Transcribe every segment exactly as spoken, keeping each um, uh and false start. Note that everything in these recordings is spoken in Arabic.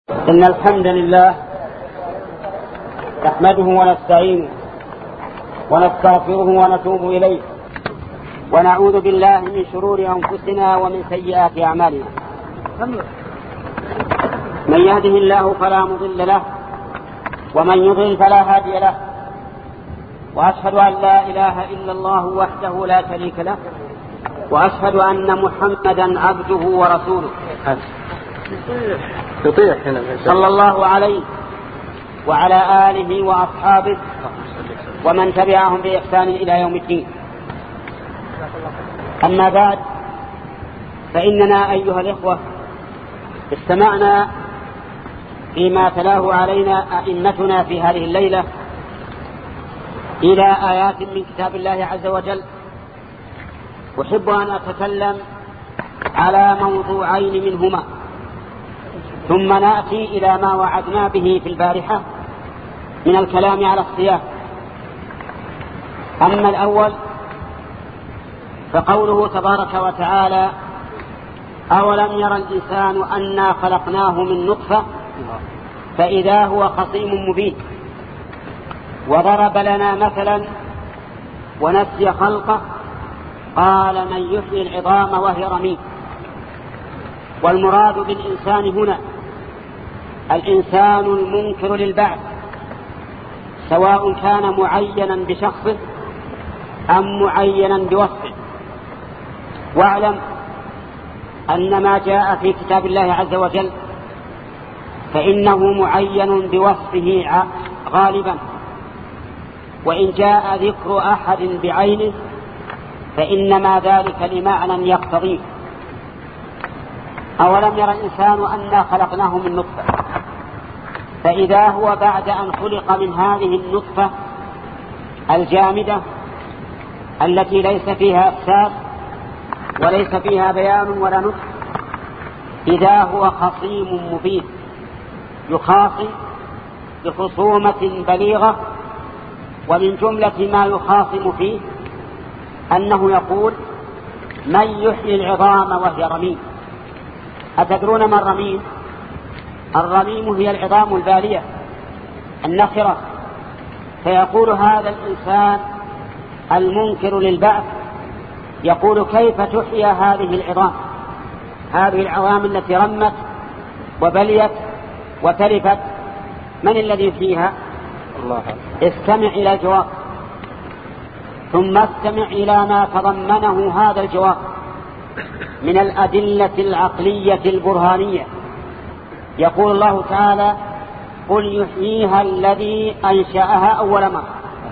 إن الحمد لله نحمده ونستعينه ونستغفره ونتوب إليه ونعوذ بالله من شرور أنفسنا ومن سيئات أعمالنا. من يهده الله فلا مضل له ومن يضلل فلا هادي له، وأشهد أن لا إله إلا الله وحده لا شريك له، وأشهد أن محمدا عبده ورسوله صلى الله عليه وعلى آله وأصحابه ومن تبعهم بإحسان إلى يوم الدين. أما بعد، فإننا أيها الإخوة استمعنا فيما تلاه علينا أئمتنا في هذه الليلة إلى آيات من كتاب الله عز وجل. أحب أن أتكلم على موضوعين منهما، ثم نأتي إلى ما وعدنا به في البارحة من الكلام على الصيام. أما الأول فقوله تبارك وتعالى: أولم يرى الإنسان أنا خلقناه من نطفة فإذا هو خصيم مبين. وضرب لنا مثلا ونسي خلقه قال: من يحيي العظام وهي رميم. والمراد بالإنسان هنا الإنسان المنكر للبعث، سواء كان معينا بشخصه أم معينا بوصفه. واعلم أن ما جاء في كتاب الله عز وجل فإنه معين بوصفه غالبا، وإن جاء ذكر أحد بعينه فإنما ذلك لمعنى يقتضيه. أولم يرى الإنسان أنا خلقناه من نطفة، فإذا هو بعد أن خلق من هذه النطفة الجامدة التي ليس فيها إحساس وليس فيها بيان ولا نطق، إذا هو خصيم مبين، يخاصم بخصومة بليغة. ومن جملة ما يخاصم فيه أنه يقول: من يحيي العظام وهي رميم. أتدرون ما الرميم؟ الرميم هي العظام البالية النخرة. فيقول هذا الإنسان المنكر للبعث، يقول: كيف تحيى هذه العظام، هذه العظام التي رمت وبليت وتلفت، من الذي فيها؟ الله. استمع إلى الجواب، ثم استمع إلى ما تضمنه هذا الجواب من الأدلة العقلية البرهانية. يقول الله تعالى: قل يحييها الذي أنشأها أول مرة.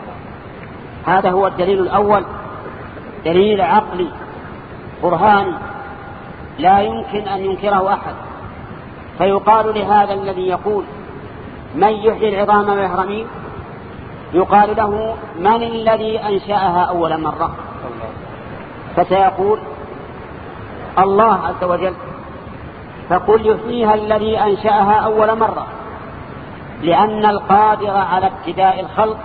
هذا هو الدليل الأول، دليل عقلي برهاني لا يمكن أن ينكره أحد. فيقال لهذا الذي يقول: من يحيي العظام وهي رميم، يقال له: من الذي أنشأها أول مرة؟ فسيقول: الله عز وجل. فقل يحييها الذي أنشأها أول مرة، لأن القادر على ابتداء الخلق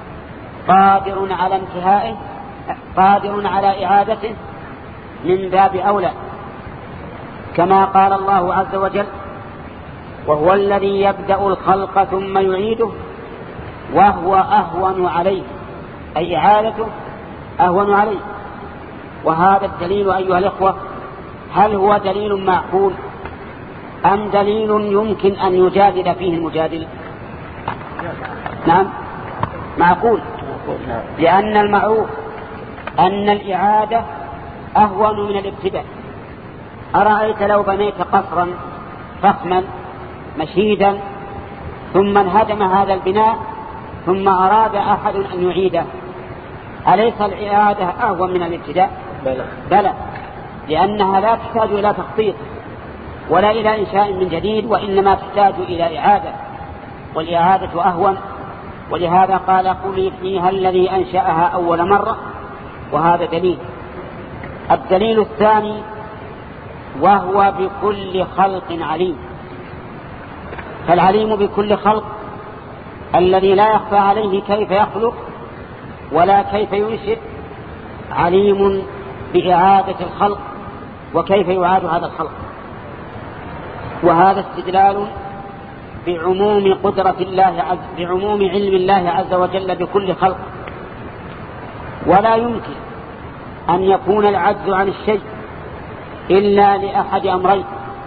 قادر على انتهائه، قادر على إعادته من باب أولى، كما قال الله عز وجل: وهو الذي يبدأ الخلق ثم يعيده وهو أهون عليه، أي إعادته أهون عليه. وهذا الدليل أيها الإخوة هل هو دليل معقول أم دليل يمكن أن يجادل فيه المجادل؟ نعم، معقول، لأن المعروف أن الإعادة أهون من الابتداء. أرأيت لو بنيت قصرا فخما مشيدا ثم انهدم هذا البناء ثم أراد أحد أن يعيده، أليس الإعادة أهون من الابتداء؟ بلى, بلى. لأنها لا تحتاج إلى تخطيط ولا إلى إنشاء من جديد، وإنما تحتاج إلى إعادة، والإعادة أهون. ولهذا قال: قل يحييها الذي أنشأها أول مرة. وهذا دليل. الدليل الثاني: وهو بكل خلق عليم. فالعليم بكل خلق الذي لا يخفى عليه كيف يخلق ولا كيف ينشئ، عليم بإعادة الخلق وكيف يعاد هذا الخلق. وهذا استدلال بعموم قدرة الله عز بعموم علم الله عز وجل بكل خلق، ولا يمكن أن يكون العجز عن الشيء إلا لأحد أمرين: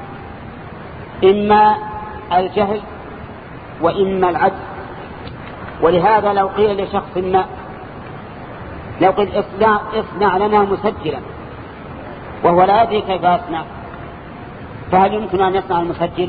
إما الجهل وإما العجز. ولهذا لو قيل لشخص ما، لو قيل اصنع, اصنع لنا مسجلا وهو لا يدري كيف يصنع، فهل يمكن أن يصنع المسجل؟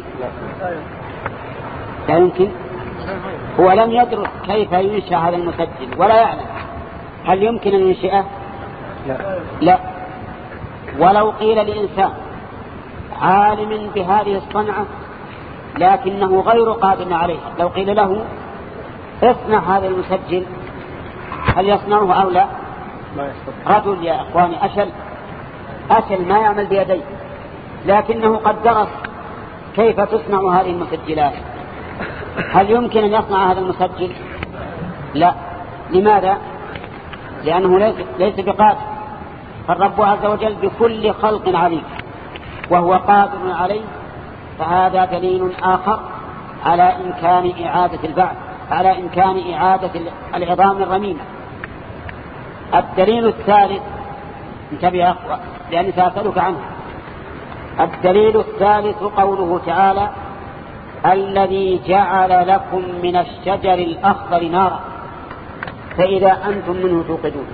لا يمكن. هو لم يدرس كيف ينشأ هذا المسجل ولا يعلم، هل يمكن أن ينشئه؟ لا. لا. ولو قيل لإنسان عالم بهذه الصنعة لكنه غير قادر عليها، لو قيل له اصنع هذا المسجل، هل يصنعه أو لا؟ رجل يا أخواني أشل أشل ما يعمل بيديه، لكنه قد درس كيف تصنع هذه المسجلات، هل يمكن أن يصنع هذا المسجل؟ لا. لماذا؟ لأنه ليس, ليس بقادر. فالرب عز وجل بكل خلق عليم وهو قادر عليه، فهذا دليل آخر على إمكان إعادة البعث، على إمكان إعادة العظام الرميمة. الدليل الثالث، انتبه يا أخوة لأني سأسألك عنه. الدليل الثالث قوله تعالى: الذي جعل لكم من الشجر الأخضر نارا فإذا أنتم منه توقدون.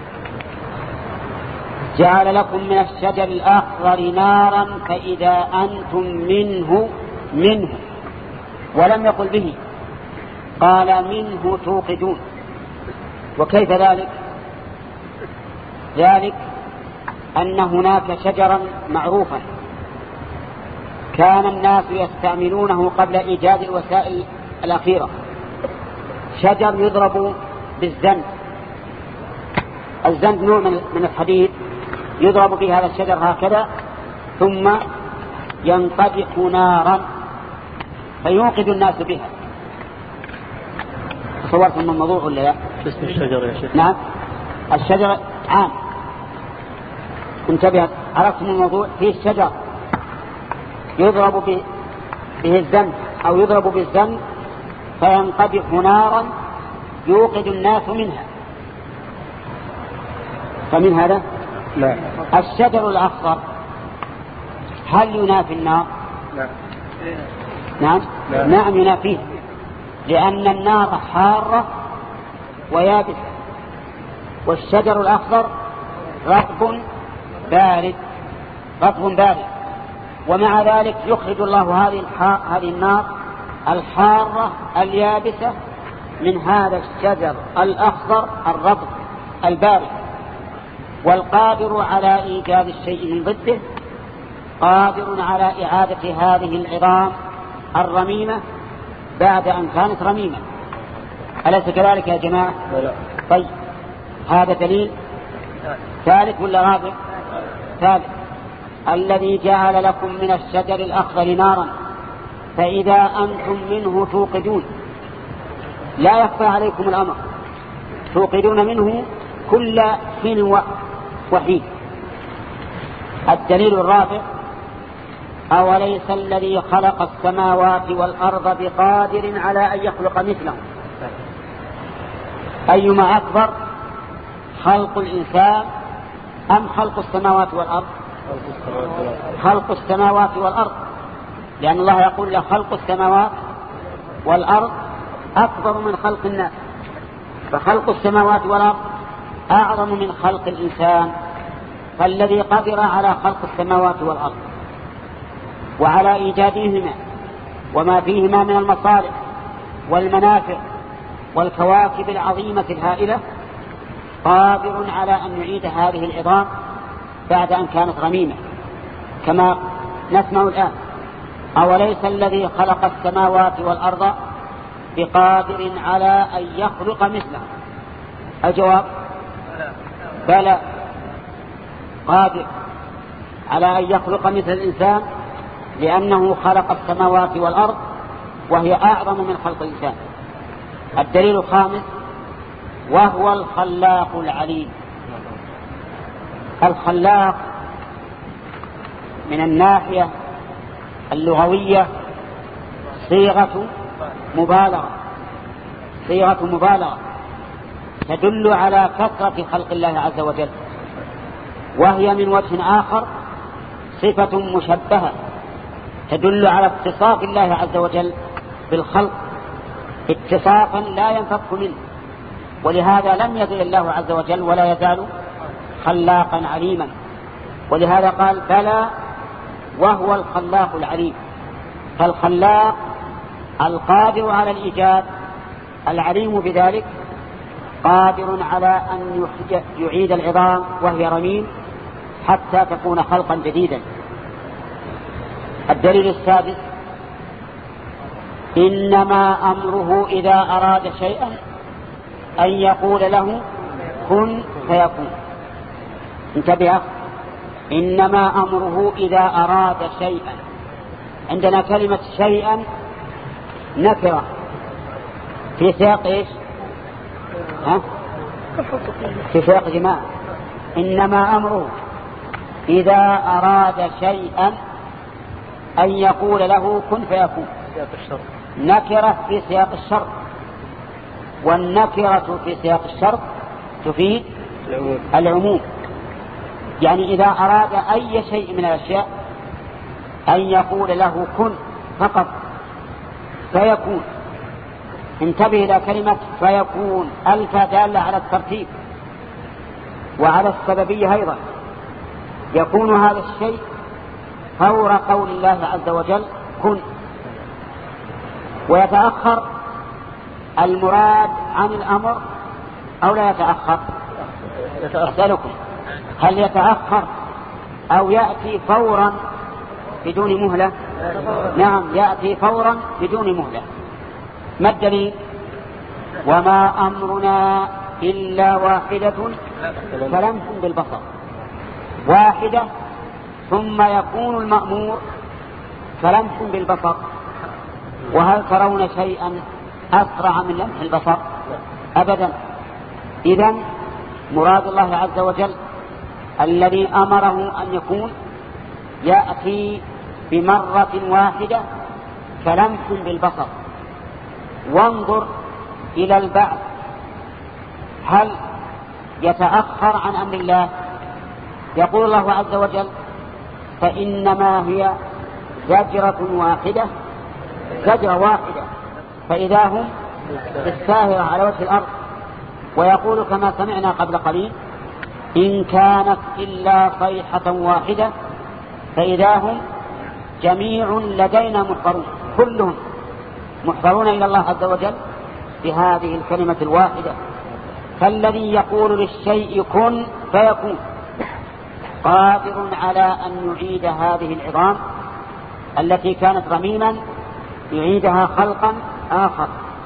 جعل لكم من الشجر الأخضر نارا فإذا أنتم منه منه ولم يقل به، قال منه توقدون. وكيف ذلك؟ ذلك أن هناك شجرا معروفا كان الناس يستعملونه قبل إيجاد الوسائل الأخيرة، شجر يضرب بالزند. الزند نوع من الحديد يضرب به هذا الشجر هكذا ثم ينطبق نارا فيوقد الناس بها. صورتم من الموضوع ولا لا؟ اسم الشجر يا شيخ. نعم الشجر عام. انتبه، عرفتم الموضوع. فيه الشجر يضرب به الزند أو يضرب بالزند فينطبق نارا يوقد الناس منها. فمن هذا لا. الشجر الأخضر هل ينافي النار؟ لا. نعم لا. نعم ينافيه، لأن النار حارة ويابسة، والشجر الأخضر رطب بارد رطب بارد. ومع ذلك يخرج الله هذه هذه النار الحارة اليابسة من هذا الشجر الأخضر الرطب البارد. والقادر على إيجاد الشيء من ضده قادر على إعادة هذه العظام الرميمة بعد أن كانت رميمة. أليس كذلك يا جماعة؟ لا. طيب هذا دليل ثالث ولا رابع؟ ثالث. الذي جعل لكم من الشجر الأخضر نارا فإذا أنتم منه توقدون. لا يخفى عليكم الأمر، توقدون منه كل حين وحيد. الدليل الرابع: أوليس الذي خلق السماوات والأرض بقادر على أن يخلق مثله. أيما أكبر، خلق الإنسان أم خلق السماوات والأرض؟ خلق السماوات والأرض، لأن الله يقول لخلق السماوات والأرض أكبر من خلق الناس، فخلق السماوات والأرض أعظم من خلق الإنسان. فالذي قدر على خلق السماوات والأرض وعلى إيجادهما وما فيهما من المصالح والمنافع والكواكب العظيمة الهائلة قادر على أن يعيد هذه العظام بعد أن كانت رميمة، كما نسمع الآن: أوليس الذي خلق السماوات والأرض بقادر على أن يخلق مثله. الجواب: بلى، قادر على أن يخلق مثل الإنسان، لأنه خلق السماوات والأرض وهي أعظم من خلق الإنسان. الدليل الخامس: وهو الخلاق العليم. الخلاق من الناحية اللغوية صيغة مبالغة صيغة مبالغة تدل على كثرة خلق الله عز وجل، وهي من وجه آخر صفة مشبهة تدل على اتصاف الله عز وجل بالخلق اتصافا لا ينفك منه، ولهذا لم يزل الله عز وجل ولا يزال خلاقا عليما، ولهذا قال بلى وهو الخلاق العليم. فالخلاق القادر على الإيجاد العليم بذلك قادر على أن يعيد العظام وهي رميم حتى تكون خلقا جديدا. الدليل السادس إنما أمره إذا أراد شيئا أن يقول له كن فيكون. انتبه، إنما أمره إذا أراد شيئا. عندنا كلمة شيئا نكرة في سياق إيش؟ ها؟ في سياق جماع. إنما أمره إذا أراد شيئا أن يقول له كن فيكون. نكرة في سياق الشرط، والنكرة في سياق الشرط تفيد العموم. يعني إذا أراد أي شيء من الأشياء أن يقول له كن فقط فيكون. انتبه إلى كلمة فيكون، ألف دالة على الترتيب وعلى السببية أيضا. يكون هذا الشيء فور قول الله عز وجل كن، ويتأخر المراد عن الأمر أو لا يتأخر؟ أسألكم هل يتأخر أو يأتي فورا بدون مهلة؟ نعم، يأتي فورا بدون مهلة. ما الدليل؟ وما أمرنا إلا واحدة كلمح بالبصر. واحدة ثم يكون المأمور كلمح بالبصر. وهل ترون شيئا أسرع من لمح البصر؟ أبدا. إذن مراد الله عز وجل الذي أمره أن يكون يأتي بمرة واحدة كلمح بالبصر. وانظر إلى البعث، هل يتأخر عن أمر الله؟ يقول الله عز وجل فإنما هي زجرة واحدة، زجرة واحدة فإذا هم بالساهرة على وجه الأرض. ويقول كما سمعنا قبل قليل إن كانت إلا صيحة واحدة فإذا هم جميع لدينا محضرون، كلهم محضرون إلى الله عز وجل بهذه الكلمة الواحدة. فالذي يقول للشيء كن فيكون قادر على أن يعيد هذه العظام التي كانت رميما، يعيدها خلقا آخر.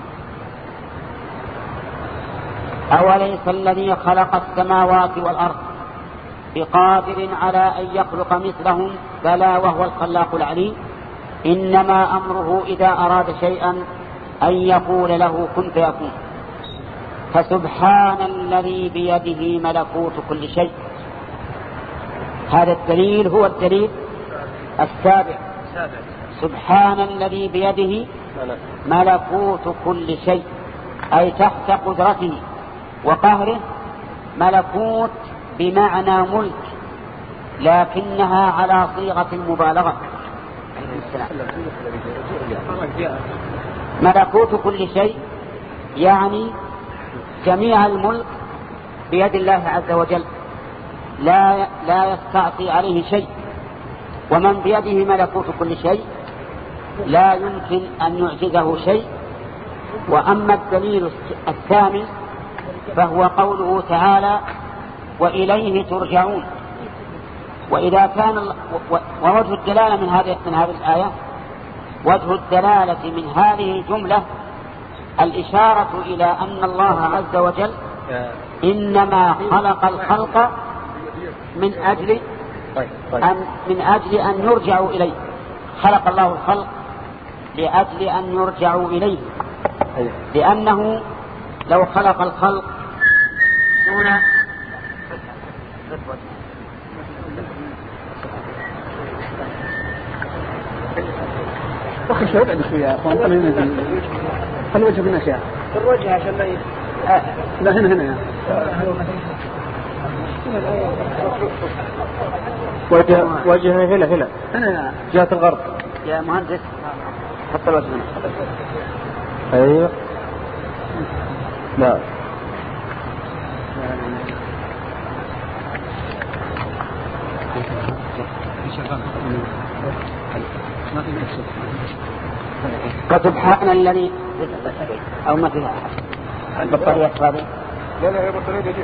أوليس الذي خلق السماوات والأرض بقادر على أن يخلق مثلهم؟ بلى وهو الخلاق العليم. إنما أمره إذا أراد شيئا أن يقول له كن فيكون. فسبحان الذي بيده ملكوت كل شيء. هذا الدليل هو الدليل السابع. سبحان الذي بيده ملكوت كل شيء، أي تحت قدرته وقهره. ملكوت بمعنى ملك، لكنها على صيغة مبالغة. ملكوت كل شيء يعني جميع الملك بيد الله عز وجل، لا لا يستعصي عليه شيء. ومن بيده ملكوت كل شيء لا يمكن أن يعجزه شيء. وأما الدليل الثامن فهو قوله تعالى وإليه ترجعون. وإذا كان ووجه الدلالة من هذه من هذه الآية، وجه الدلالة من هذه الجملة الإشارة إلى أن الله عز وجل إنما خلق الخلق من أجل أن من أجل أن يرجعوا إليه. خلق الله الخلق لأجل أن يرجعوا إليه، لأنه لو خلق الخلق دون أخي شوي بعد شوية يا أخوان. خلي وجه بالناس يا في الوجه عشان لا ي... آه. لا هنا هنا يا وجه وجه هلا هلا هنا يا جهة الغرب يا مهندس حط الوجه هنا. أيوه لا فسبحان الذي أو ما فيها البطارية هذه. لا لا هي بطارية دي.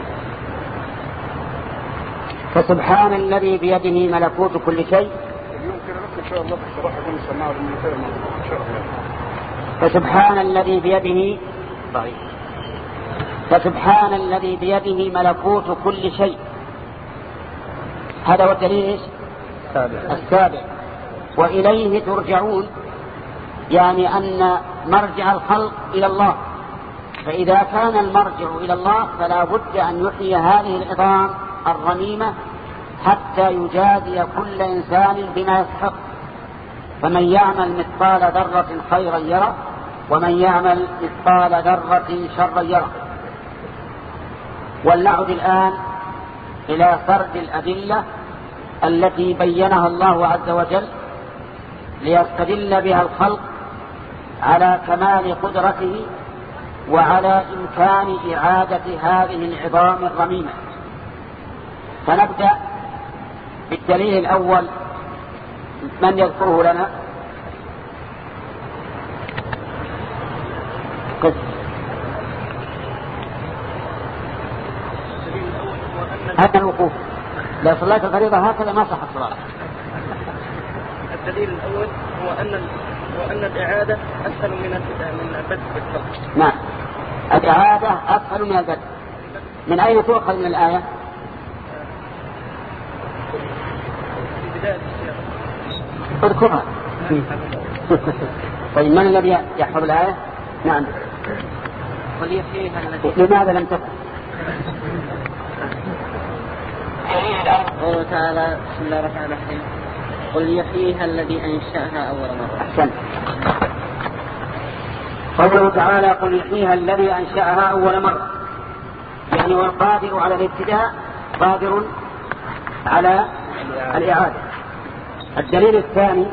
فسبحان الذي بيده ملكوت كل شيء. يمكن إن شاء الله بالصراحة يكون السماعة بالمثال إن شاء الله. فسبحان الذي بيده ضعيف. فسبحان الذي بيده ملكوت كل شيء. هذا هو الدليل السابع. وإليه ترجعون، يعني أن مرجع الخلق إلى الله. فإذا كان المرجع إلى الله فلا بد أن يحيي هذه العظام الرميمة حتى يجازي كل إنسان بما يستحق. فمن يعمل مثقال ذرة خيرا يره ومن يعمل مثقال ذرة شرا يره. ولنعد الآن إلى سرد الأدلة التي بينها الله عز وجل ليستدل بها الخلق على كمال قدرته وعلى إمكان إعادة هذه العظام الرميمة. فنبدأ بالدليل الأول. من يذكره لنا؟ قس. هذا الوقوف. لو صليت الفريضة هكذا ما صح الصلاة. الدليل الأول هو أن وأن الإعادة أسهل من من البدء بالخلق. نعم، الإعادة أسهل من البدء. من أين تؤخذ من الآية؟ في بداية السياق. اذكرها. طيب من الذي يحفظ الآية؟ نعم. لماذا لم تكن؟ قوله تعالى بسم الله الرحمن الرحيم قل يحييها الذي أنشأها أول مرة. أحسنت. قوله تعالى قل يحييها الذي أنشأها أول مرة، يعني هو القادر على الابتداء قادر على الإعادة. الدليل الثاني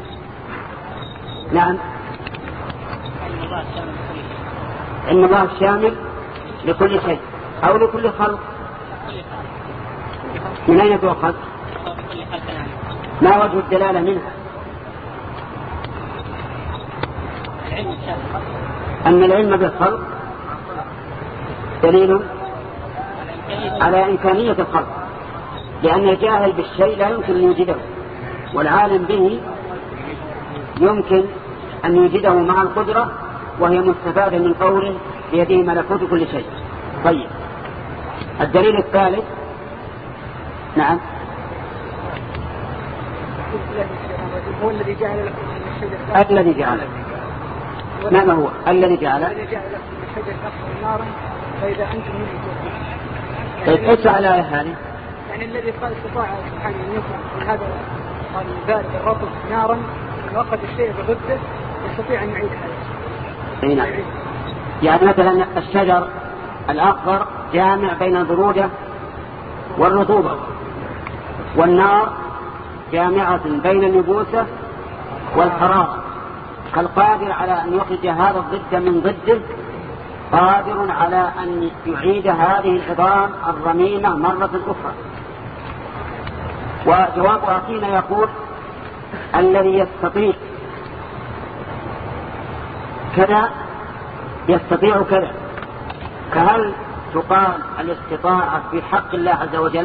نعم إن الله الشامل لكل شيء أو لكل خلق. من أين تؤخذ؟ ما وجه الدلالة منها؟ أن العلم بالخلق دليل على إمكانية الخلق، لأن الجاهل بالشيء لا يمكن أن يوجده، والعالم به يمكن أن يوجده مع القدرة، وهي مستفادة من قوله بيده ملكوت كل شيء. طيب الدليل الثالث نعم هو الذي جعل لكم من الشجر الذي جعل ما هو الذي جعل الذي جعل لكم من الشجر الأخضر نارا فإذا أنتم منه توقدون. طيب ايش على هذه؟ يعني الذي قال استطاع سبحانه أن يخرج من هذا قال البارد الرطب نارا من وقت الشيء بضده يستطيع أن يعيد هذا. نعم. يعني مثلا الشجر الأخضر جامع بين البرودة والرطوبة، والنار جامعة بين النبوسة والحرارة، فالقادر على أن يخرج هذا الضد من ضده قادر على أن يعيد هذه العظام الرميمة مرة أخرى. وجواب أخينا يقول الذي يستطيع كذا يستطيع كذا، فهل تقال الاستطاعة في حق الله عز وجل؟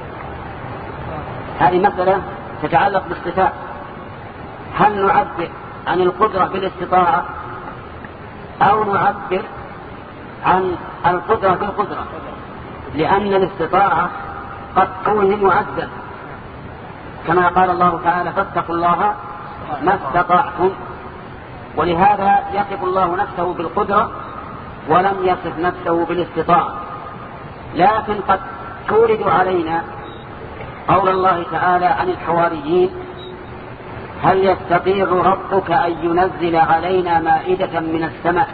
هذه مسألة تتعلق بالصفات. هل نعبر عن القدرة بالاستطاعة أو نعبر عن القدرة بالقدرة؟ لأن الاستطاعة قد توهم معدل، كما قال الله تعالى فاتقوا الله ما استطعتم، ولهذا يصف الله نفسه بالقدرة ولم يصف نفسه بالاستطاعة. لكن قد تورد علينا قول الله تعالى عن الحواريين هل يستطيع ربك أن ينزل علينا مائدة من السماء؟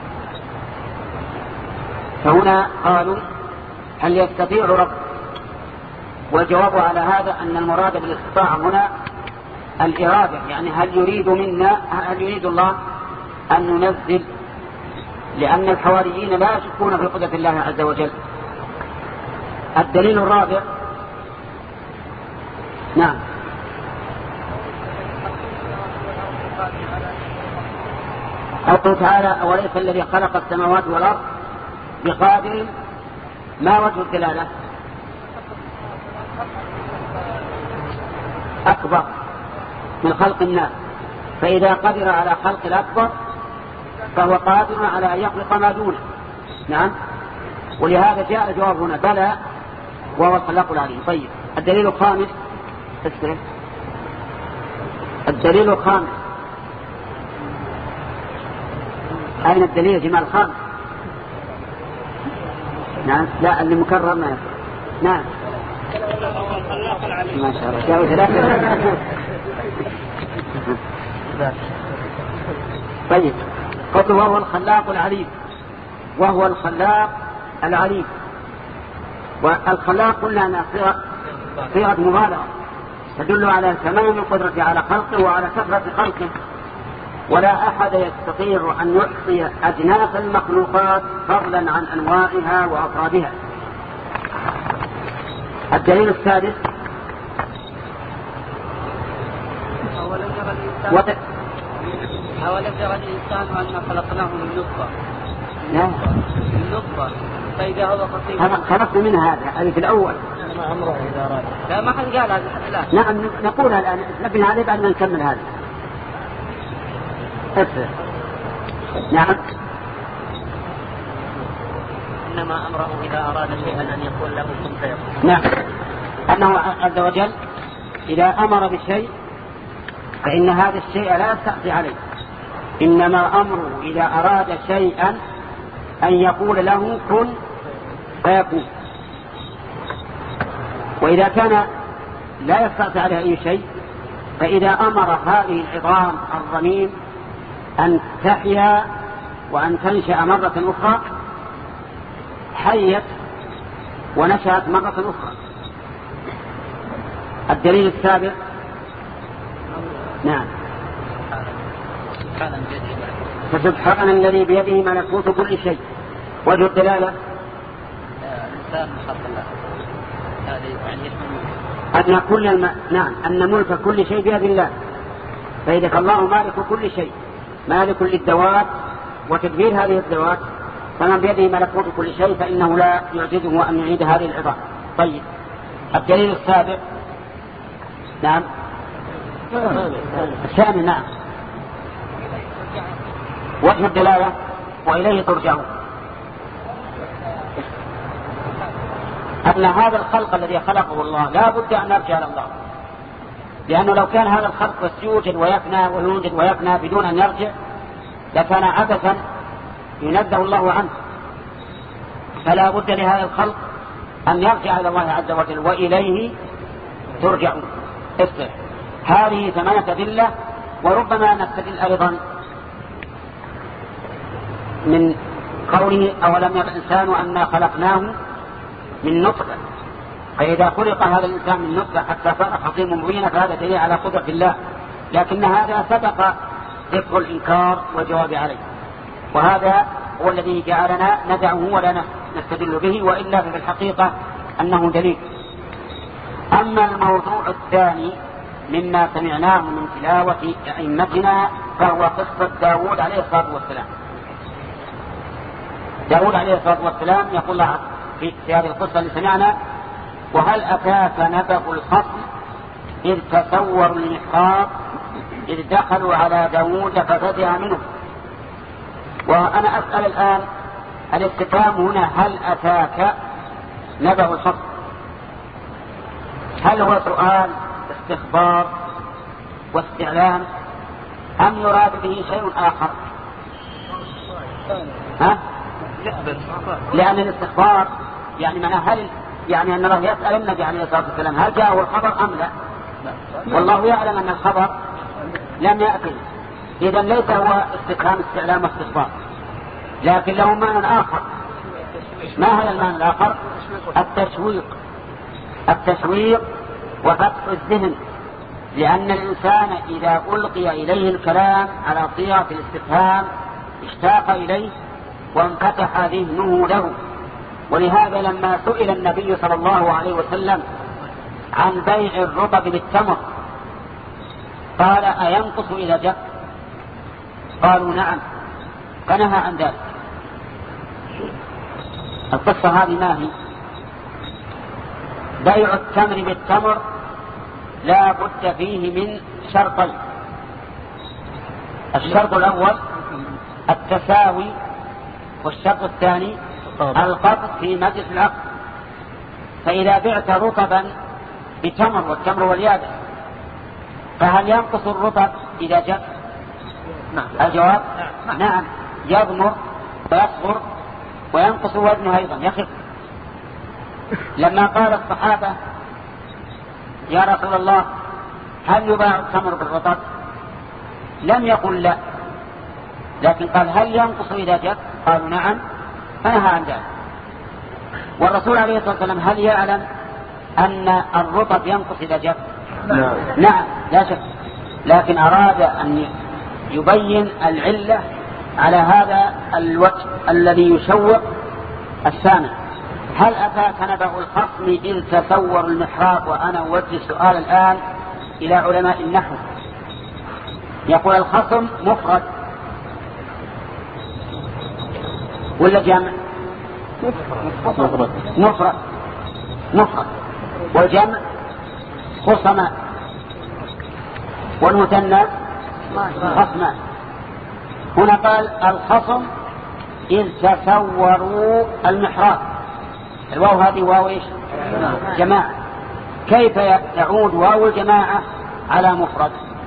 فهنا قالوا هل يستطيع ربك، والجواب على هذا أن المراد بالاستطاعة هنا الإرادة، يعني هل يريد منا هل يريد الله أن ننزل، لأن الحواريين لا يشكون في قدرة الله عز وجل. الدليل الرابع نعم قوله تعالى أوليس الذي خلق السماوات والأرض بقادر، ما وجه الدلالة؟ أكبر من خلق الناس، فإذا قدر على خلق الأكبر فهو قادر على أن يخلق ما دونه. نعم، ولهذا جاء الجواب هنا بلى وهو الخلاق العليم. طيب الدليل الخامس اسره الدليل الخامس أين الدليل يا جماعة الخامس؟ نعم لا اللي مكرر ما يفعل. نعم ما شاء الله جاءوا ثلاثة. طيب قل وهو الخلاق العليم، وهو الخلاق العليم. والخلاق قلنا أنها صيغة مبالغة تدل على تمام القدرة على خلقه وعلى كثرة خلقه، ولا أحد يستطيع أن يحصي أجناس المخلوقات فضلا عن أنواعها وأفرادها. الدليل السادس وت... أولم يرى الإنسان أننا خلقناه من نطفة لا من نطفة فإذا هو خصيب. خلقنا منها هذا هذه في الأول. ما أمره إذا أراد. لا ما حد قال هذا الآن. نعم نقولها الآن نبني عليه بعد ما نكمل هذا. أفر. نعم إنما أمره إذا أراد شيئا أن يقول له كن فيكون. نعم أنه عز وجل إذا أمر بشيء فإن هذا الشيء لا يستعصي عليه، إنما أمره إذا أراد شيئا أن يقول له كن فيكون. وإذا كان لا يستعصي عليه أي شيء فإذا أمر هذه العظام الرميم أن تحيا وأن تنشأ مرة أخرى حيت ونشأت مرة أخرى. الدليل السابع نعم فسبحان الذي بيده ملكوت كل شيء. وجه الدلالة أن كل الم... نعم أن ملك كل شيء بيد الله، فإذا الله مالك كل شيء، مالك للدواب وتدبير هذه الدواب، فمن بيده ملكوت كل شيء فإنه لا يعجزه أن يعيد هذه العظام. طيب الدليل السابع نعم الثاني نعم وجه الدلالة وإليه ترجعون. أن هذا الخلق الذي خلقه الله لا بد أن نرجع إلى الله، لأنه لو كان هذا الخلق بس يوجد ويفنى ويوجد ويفنى بدون أن يرجع لكان عبثا ينزه الله عنه، فلا بد لهذا الخلق أن يرجع إلى الله عز وجل وإليه ترجعون. اسمع هذه ثمانية أدلة، وربما نستدل أيضا من قوله أولم يرى الإنسان أنا خلقناه من نطفة، فإذا خلق هذا الإنسان من نطفة حتى صار خصيما مبينا فهذا دليل على قدرة الله، لكن هذا سبق ذكر الإنكار والجواب عليه، وهذا هو الذي جعلنا ندعه ولا نستدل به، وإلا في الحقيقة أنه دليل. أما الموضوع الثاني مما سمعناه من تلاوة أئمتنا فهو قصة داود عليه الصلاة والسلام. داود عليه الصلاة والسلام يقول الله في هذه القصة اللي سمعنا: وهل أتاك نبأ الخصم إذ تسوروا المحراب إذ دخلوا على داود ففزع منه. وأنا أسأل الآن الاستفهام هنا هل أتاك نبأ الخصم، هل هو سؤال استخبار واستعلام أم يراد به شيء آخر؟ ها؟ لأن الاستخبار يعني معنى هل يعني أن الله يسأل النبي عليه الصلاة والسلام هل جاءه الخبر أم لا؟ والله يعلم أن الخبر لم يأكل. إذا ليس هو استفهام استعلام واستخبار، لكن له معنى آخر. ما هذا المعنى الآخر؟ التشويق. التشويق وفتح الذهن، لأن الإنسان إذا ألقي إليه الكلام على صيغة الاستفهام اشتاق إليه وانفتح ذهنه له. ولهذا لما سئل النبي صلى الله عليه وسلم عن بيع الرطب بالتمر قال أينقص إذا جاء؟ قالوا نعم، فنهى عن ذلك. القصة هذه ما هي؟ بيع التمر بالتمر لا بد فيه من شرطين. الشرط الأول التساوي، والشرط الثاني القبض في مجلس العقد. فإذا بعت رطبا بتمر والتمر واليابس فهل ينقص الرطب إذا جاء؟ الجواب نعم، يضمر ويصغر وينقص وزنه أيضا، يخف. لما قال الصحابة يا رسول الله هل يباع التمر بالرطب؟ لم يقل لا، لكن قال هل ينقص إذا جاء؟ قالوا نعم، فنهى عن ذلك. والرسول عليه الصلاة والسلام هل يعلم أن الرطب ينقص إذا جاء؟ نعم. نعم لا شك، لكن أراد أن يبين العلة على هذا الوجه الذي يشوق السامع. هل أتاك نبأ الخصم إذ تسوروا المحراب؟ وأنا أوجه السؤال الآن إلى علماء النحو. يقول الخصم مفرد ولا جمع؟ مفرد. مفرد مفرد. والجمع خصمان، والمثنى خصمان. هنا قال الخصم إذ تسوروا المحراب، الواو هذه واو إيش؟ جماعة. كيف تعود واو الجماعة على مفرد؟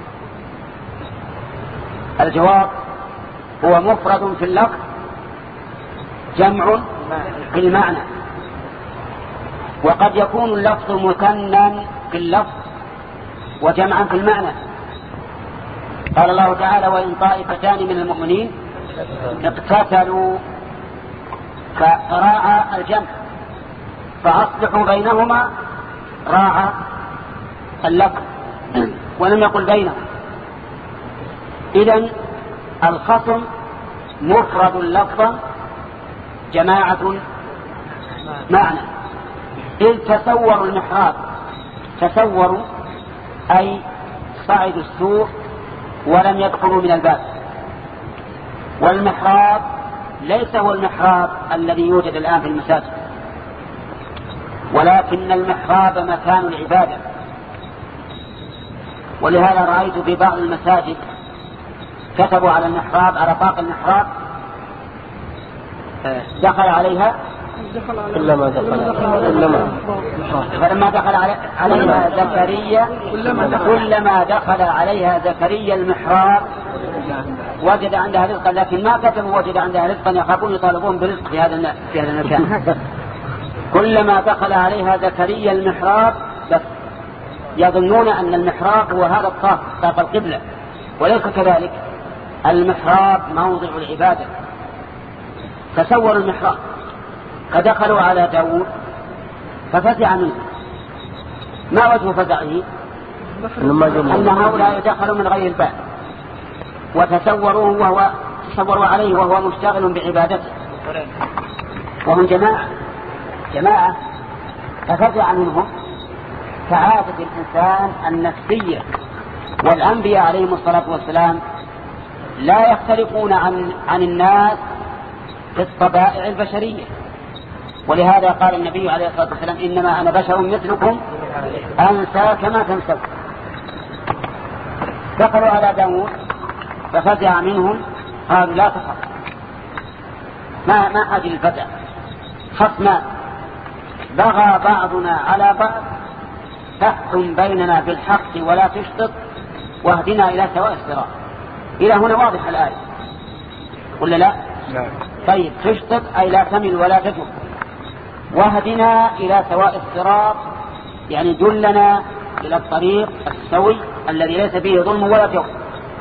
الجواب هو مفرد في اللفظ، جمع في المعنى. وقد يكون اللفظ مثنى في اللفظ وجمعا في المعنى. قال الله تعالى وإن طائفتان من المؤمنين اقتتلوا فراعى الجمع فأصلحوا بينهما، راعى اللفظ ولم يقل بينهم. إذن الخصم مفرد لفظا، جماعة معنى. إذ تسوروا المحراب، تسوروا أي صعدوا السور ولم يدخلوا من الباب. والمحراب ليس هو المحراب الذي يوجد الآن في المساجد، ولكن المحراب مكان العبادة. ولهذا رأيت في بعض المساجد كتبوا على المحراب، على طاق المحراب دخل عليها كلما دخل فلما دخل عليها زكريا كلما دخل عليها زكريا المحراب وجد عندها رزقا، لكن ما كتبوا وجد عندها رزقا، يخافون يطالبون برزق في هذا في هذا المكان. كلما دخل عليها زكريا المحراب، بس يظنون أن المحراب هو هذا الطاق، طاق القبلة، وليس كذلك. المحراب موضع العبادة. تصوروا المحراب، فدخلوا على داود ففزع منه. ما وجه فزعه؟ أن هؤلاء دخلوا من غير الباب وتصوروه وهو تصوروا عليه وهو مشتغل بعبادته، وهم جماعة جماعة ففزع منهم. كعادة الإنسان النفسية، والأنبياء عليهم الصلاة والسلام لا يختلفون عن عن الناس في الطبائع البشرية. ولهذا قال النبي عليه الصلاة والسلام إنما أنا بشر مثلكم أنسى كما تنسون. دخلوا على داود ففزع منهم، قالوا لا تخف، ما ما حاجة الفزع، خصمان بغى بعضنا على بعض فاحكم بيننا بالحق ولا تشطط واهدنا إلى سواء الصراط. إلى هنا واضح الآية ولا لا؟ لا. طيب تشطط أي لا تمل ولا تجر، واهدنا إلى سواء الصراط يعني دلنا إلى الطريق السوي الذي ليس فيه ظلم ولا جور.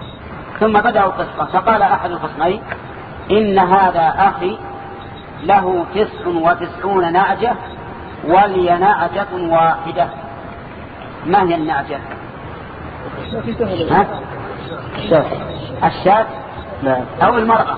ثم بدأوا القصة. فقال أحد الخصمين إن هذا أخي له تسع وتسعون نعجة ولي نعجة واحدة. ما هي النعجة؟ ها؟ الشاة أو المرأة؟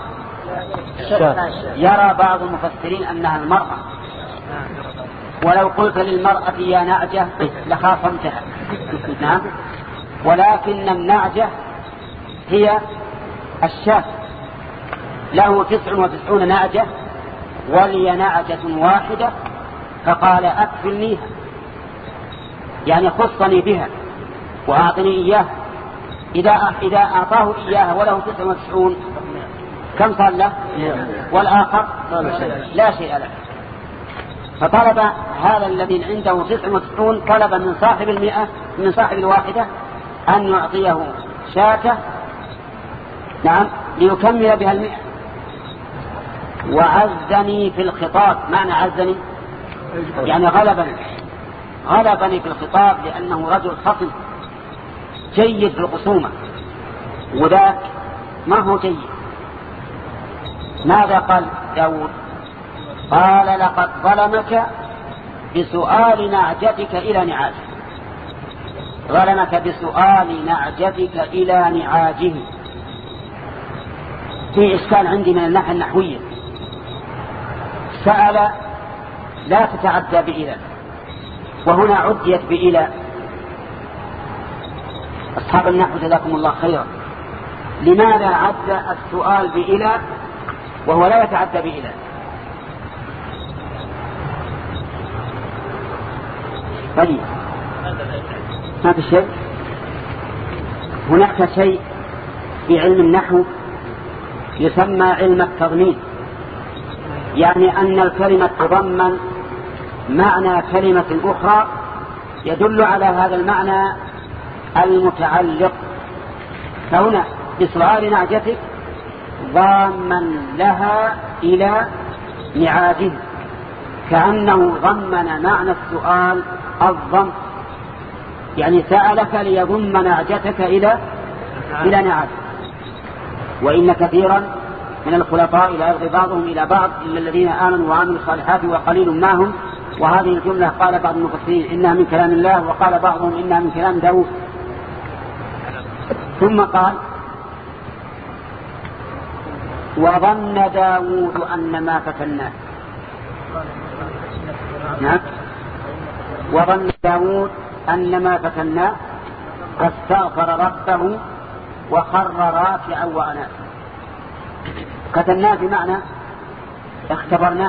يرى بعض المفسرين أنها المرأة، ولو قلت للمرأة يا نعجة لخاصمتها. نعم، ولكن النعجة هي الشاة. له تسع وتسعون نعجة ولي نعجة واحدة، فقال أكفلنيها، يعني خصني بها وأعطني إياها. إذا إذا أعطاه إياها وله تسع وتسعون كم صار له؟ والآخر لا شيء له. فطلب هذا الذي عنده تسع وتسعون طلب من صاحب المئة من صاحب الواحدة أن يعطيه شاة، نعم، ليكمل بها المئة. وعزني في الخطاب. معنى عزني يعني غلبني غلبني في الخطاب، لأنه رجل خصم جيد في الخصومة، وذاك ما هو جيد. ماذا قال داود؟ قال لقد ظلمك بسؤال نعجتك إلى نعاجه. ظلمك بسؤال نعجتك إلى نعاجه. في إشكال عندي من الناحية النحوية. سأل لا تتعدى بإلى، وهنا عديت بإلى. أصحاب النحو جزاكم الله خيرا، لماذا عد السؤال بإلى وهو لا يتعدى بإلى؟ طيب ما في شيء. هناك شيء في علم النحو يسمى علم التضمين، يعني أن الكلمة تضمن معنى كلمة أخرى يدل على هذا المعنى المتعلق. فهنا بسؤال نعجتك ضامن لها إلى نعاجه، كأنه ضمن معنى السؤال الضم، يعني سألك ليضم نعجتك إلى إلى نعاجه. وإن كثيرا من الخلطاء لا يرضي بعضهم إلى بعض إلا الذين آمنوا وعملوا الصالحات وقليل ما هم. وهذه الجملة قال بعض المفسرين إنها من كلام الله، وقال بعضهم إنها من كلام داود. ثم قال وظن داود أن ما فتناه. نعم، وظن داود أن ما فتناه فاستغفر ربه وخر راكعا وأناب. فتناه بمعنى اختبرناه،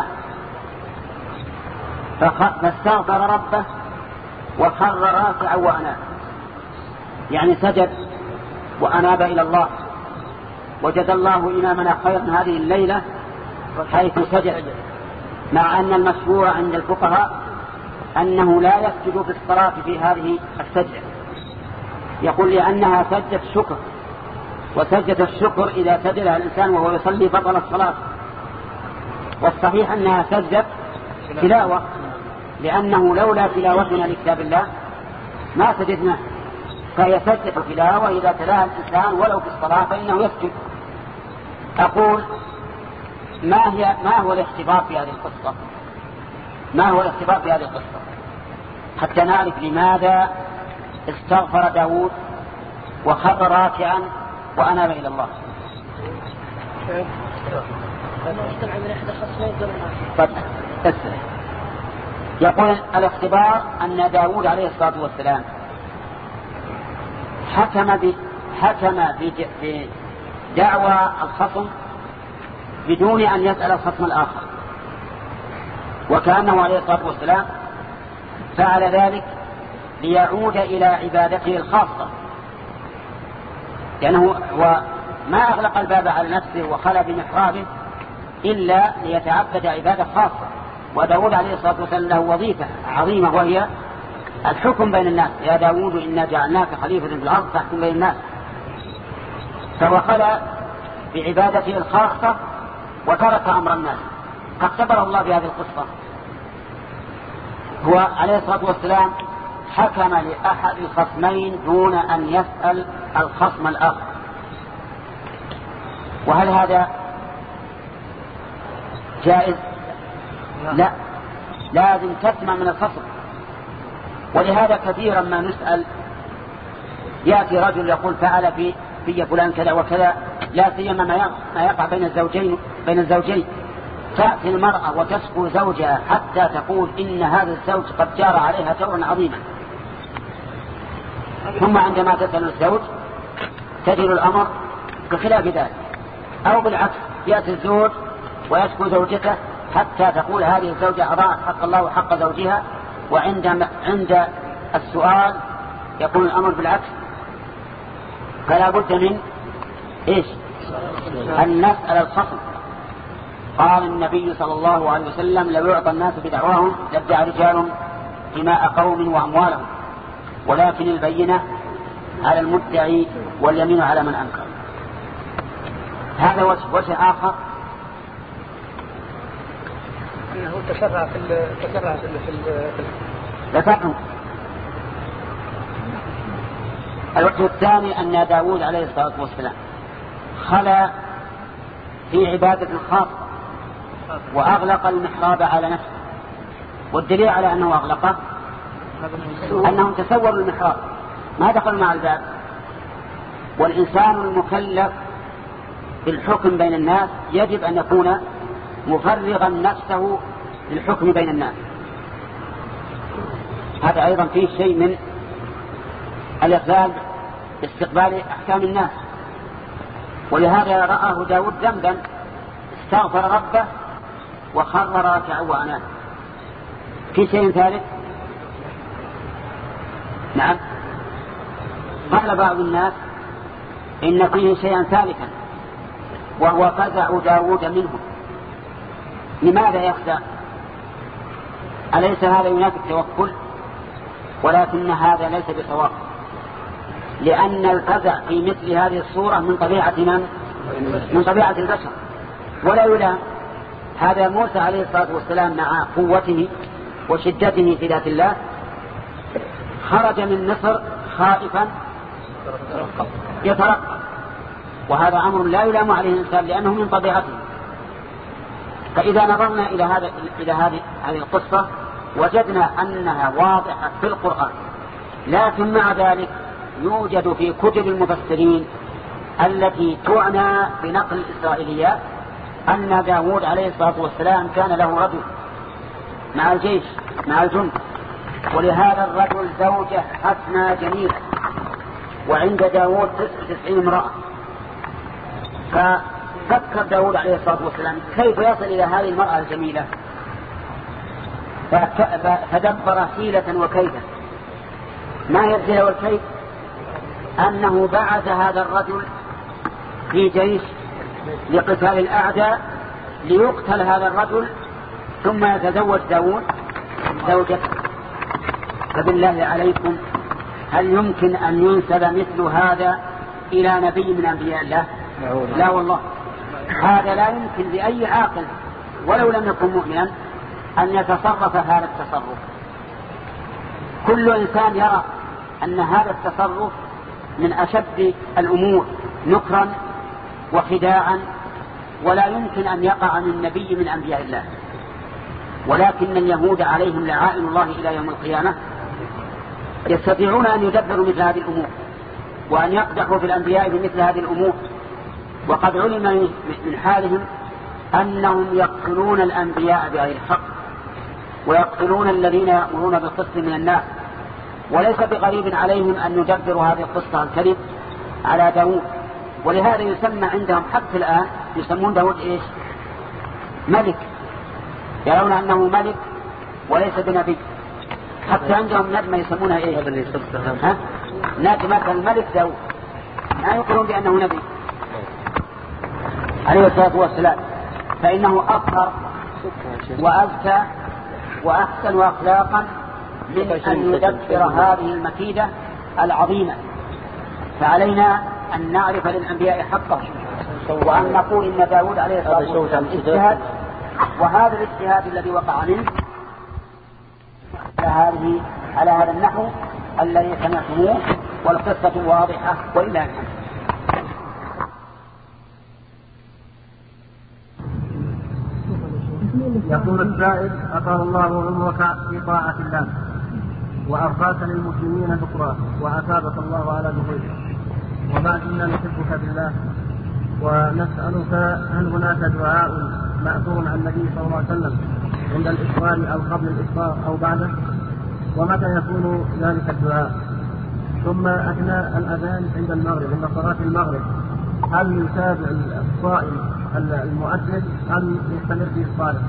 فاستغفر ربه وخر راكعا وأناب، يعني سجد وأناب إلى الله. وجزى الله إمامنا خيرا هذه الليلة حيث سجد، مع أن المشهور عند الفقهاء أنه لا يسجد في الصلاة في هذه السجدة، يقول لأنها سجدة شكر، وسجدة الشكر إذا سجدها الإنسان وهو يصلي بطل الصلاة. والصحيح أنها سجدة تلاوة، لأنه لولا تلاوتنا لكتاب الله ما سجدنا، فهي سجدة تلاوة إذا تلاها الإنسان ولو في الصلاة فإنه يسجد. أقول ما هي ما هو الاختبار في هذه القصة؟ ما هو الاختبار في هذه القصة حتى نعرف لماذا استغفر داود وخر راكعا وأناب إلى الله؟ يقول الاختبار أن داود عليه الصلاة والسلام حكم حكم في دعوى الخصم بدون أن يسأل الخصم الآخر، وكأنه عليه الصلاة والسلام فعل ذلك ليعود إلى عبادته الخاصة، لأنه ما أغلق الباب على نفسه وخلى بمحرابه إلا ليتعبد عبادة خاصة. وداود عليه الصلاة والسلام له وظيفة عظيمة وهي الحكم بين الناس. يا داود إنا جعلناك خليفة في الأرض تحكم بين الناس. فهو خلى بعبادته الخاصة وترك أمر الناس، فاختبر الله بهذه القصة. هو عليه الصلاة والسلام حكم لأحد الخصمين دون أن يسأل الخصم الآخر، وهل هذا جائز؟ لا، لازم تسمع من الخصم. ولهذا كثيرا ما نسأل، يأتي رجل يقول فعل في في فلان كذا وكذا، لا سيما ما يقع بين الزوجين بين الزوجين تأتي المرأة وتسكو زوجها حتى تقول إن هذا الزوج قد جار عليها جورا عظيما، ثم عندما تسأل الزوج تجد الأمر بخلاف ذلك. أو بالعكس، يأتي الزوج ويسكو زوجته حتى تقول هذه الزوجة أضاعت حق الله وحق زوجها، وعند عند السؤال يكون الأمر بالعكس. فلا بد من إيش؟ أن نسأل الخصم. قال النبي صلى الله عليه وسلم: لو يعطى الناس بدعواهم لادعى رجال دماء قوم وأموالهم، ولكن البينة على المدعي واليمين على من أنكر. هذا وجه. وجه آخر أنه تشرع في التشرع في في ذكرهم. الوجه الثاني أن داود عليه الصلاة والسلام خلى في عبادة خاصة وأغلق المحراب على نفسه، والدليل على أنه أغلقه أنهم تسوروا المحراب ما دخلوا مع الباب. والإنسان المكلف بالحكم بين الناس يجب أن يكون مفرغا نفسه للحكم بين الناس. هذا أيضا فيه شيء من الإقبال باستقبال أحكام الناس. ولهذا رآه داود ذنبا استغفر ربه وخر راكعا وأناب. في شيء ثالث؟ نعم، قال بعض الناس إن فيه شيئا ثالثا وهو فزع داود منه. لماذا يخزع؟ أليس هذا ينافي التوكل؟ ولكن هذا ليس بصواب، لأن الفزع في مثل هذه الصورة من طبيعة من؟ من طبيعة البشر ولا يلام. هذا موسى عليه الصلاة والسلام مع قوته وشدته في ذات الله خرج من مصر خائفا يترقب، وهذا أمر لا يلام عليه الإنسان لأنه من طبيعته. فإذا نظرنا إلى هذا إلى هذه هذه القصة وجدنا أنها واضحة في القرآن، لكن مع ذلك يوجد في كتب المفسرين التي تعنى بنقل الإسرائيليات أن داود عليه الصلاة والسلام كان له رجل مع الجيش مع الجند، ولهذا الرجل زوجة حسنة جميلة، وعند داود تسعة وتسعين امرأة. ففكر داود عليه الصلاة والسلام كيف يصل إلى هذه المرأة الجميلة، فدبر حيلة وكيدا. ما هي الحيلة والكيد؟ أنه بعث هذا الرجل في جيش لقتال الأعداء ليقتل هذا الرجل ثم يتزوج داود زوجته. فبالله عليكم هل يمكن أن ينسب مثل هذا إلى نبي من أنبياء الله؟ لا والله، هذا لا يمكن لأي عاقل ولو لم يكن مؤمنا أن يتصرف هذا التصرف. كل إنسان يرى أن هذا التصرف من أشد الأمور نكرا وخداعا، ولا يمكن أن يقع من نبي من أنبياء الله. ولكن اليهود عليهم لعائن الله إلى يوم القيامة يستطيعون أن يدبروا مثل هذه الأمور وأن يقدحوا في الأنبياء بمثل هذه الأمور. وقد علم من حالهم أنهم يقتلون الأنبياء بغير الحق ويقتلون الذين يأمرون بالقسط من الناس. وليس بغريب عليهم أن يدبروا هذه القصة الكذب على داود. ولهذا يسمى عندهم حتى الآن يسمون داود إيش؟ ملك، يرون أنه ملك وليس بنبي. حتى عندهم نجمة يسمونها إيش؟ ها؟ نجمة الملك داود، لا يقولون بأنه نبي عليه الصلاة والسلام، فإنه أطهر وأزكى وأحسن أخلاقا من أن يدبر هذه المكيدة العظيمة. فعلينا أن نعرف للأنبياء حقه، وأن نقول إن داود عليه الصلاة والسلام اجتهد، وهذا الاجتهاد الذي وقع منه على هذه على هذا النحو الذي سمعتموه، والقصة واضحة وإلا الحمد. يقول السائل: أطال الله عمرك في طاعة الله وأرضاك للمسلمين ذكرا وأثابك الله على ذكرك، وبعد إنا نحبك بالله ونسألك هل هناك دعاء مأثور عن النبي صلى الله عليه وسلم عند الإفطار أو قبل الإفطار أو بعده، ومتى يكون ذلك الدعاء؟ ثم أثناء الأذان عند المغرب عند صلاة المغرب هل يتابع الصائم المؤذن أم يستمر في إفطاره؟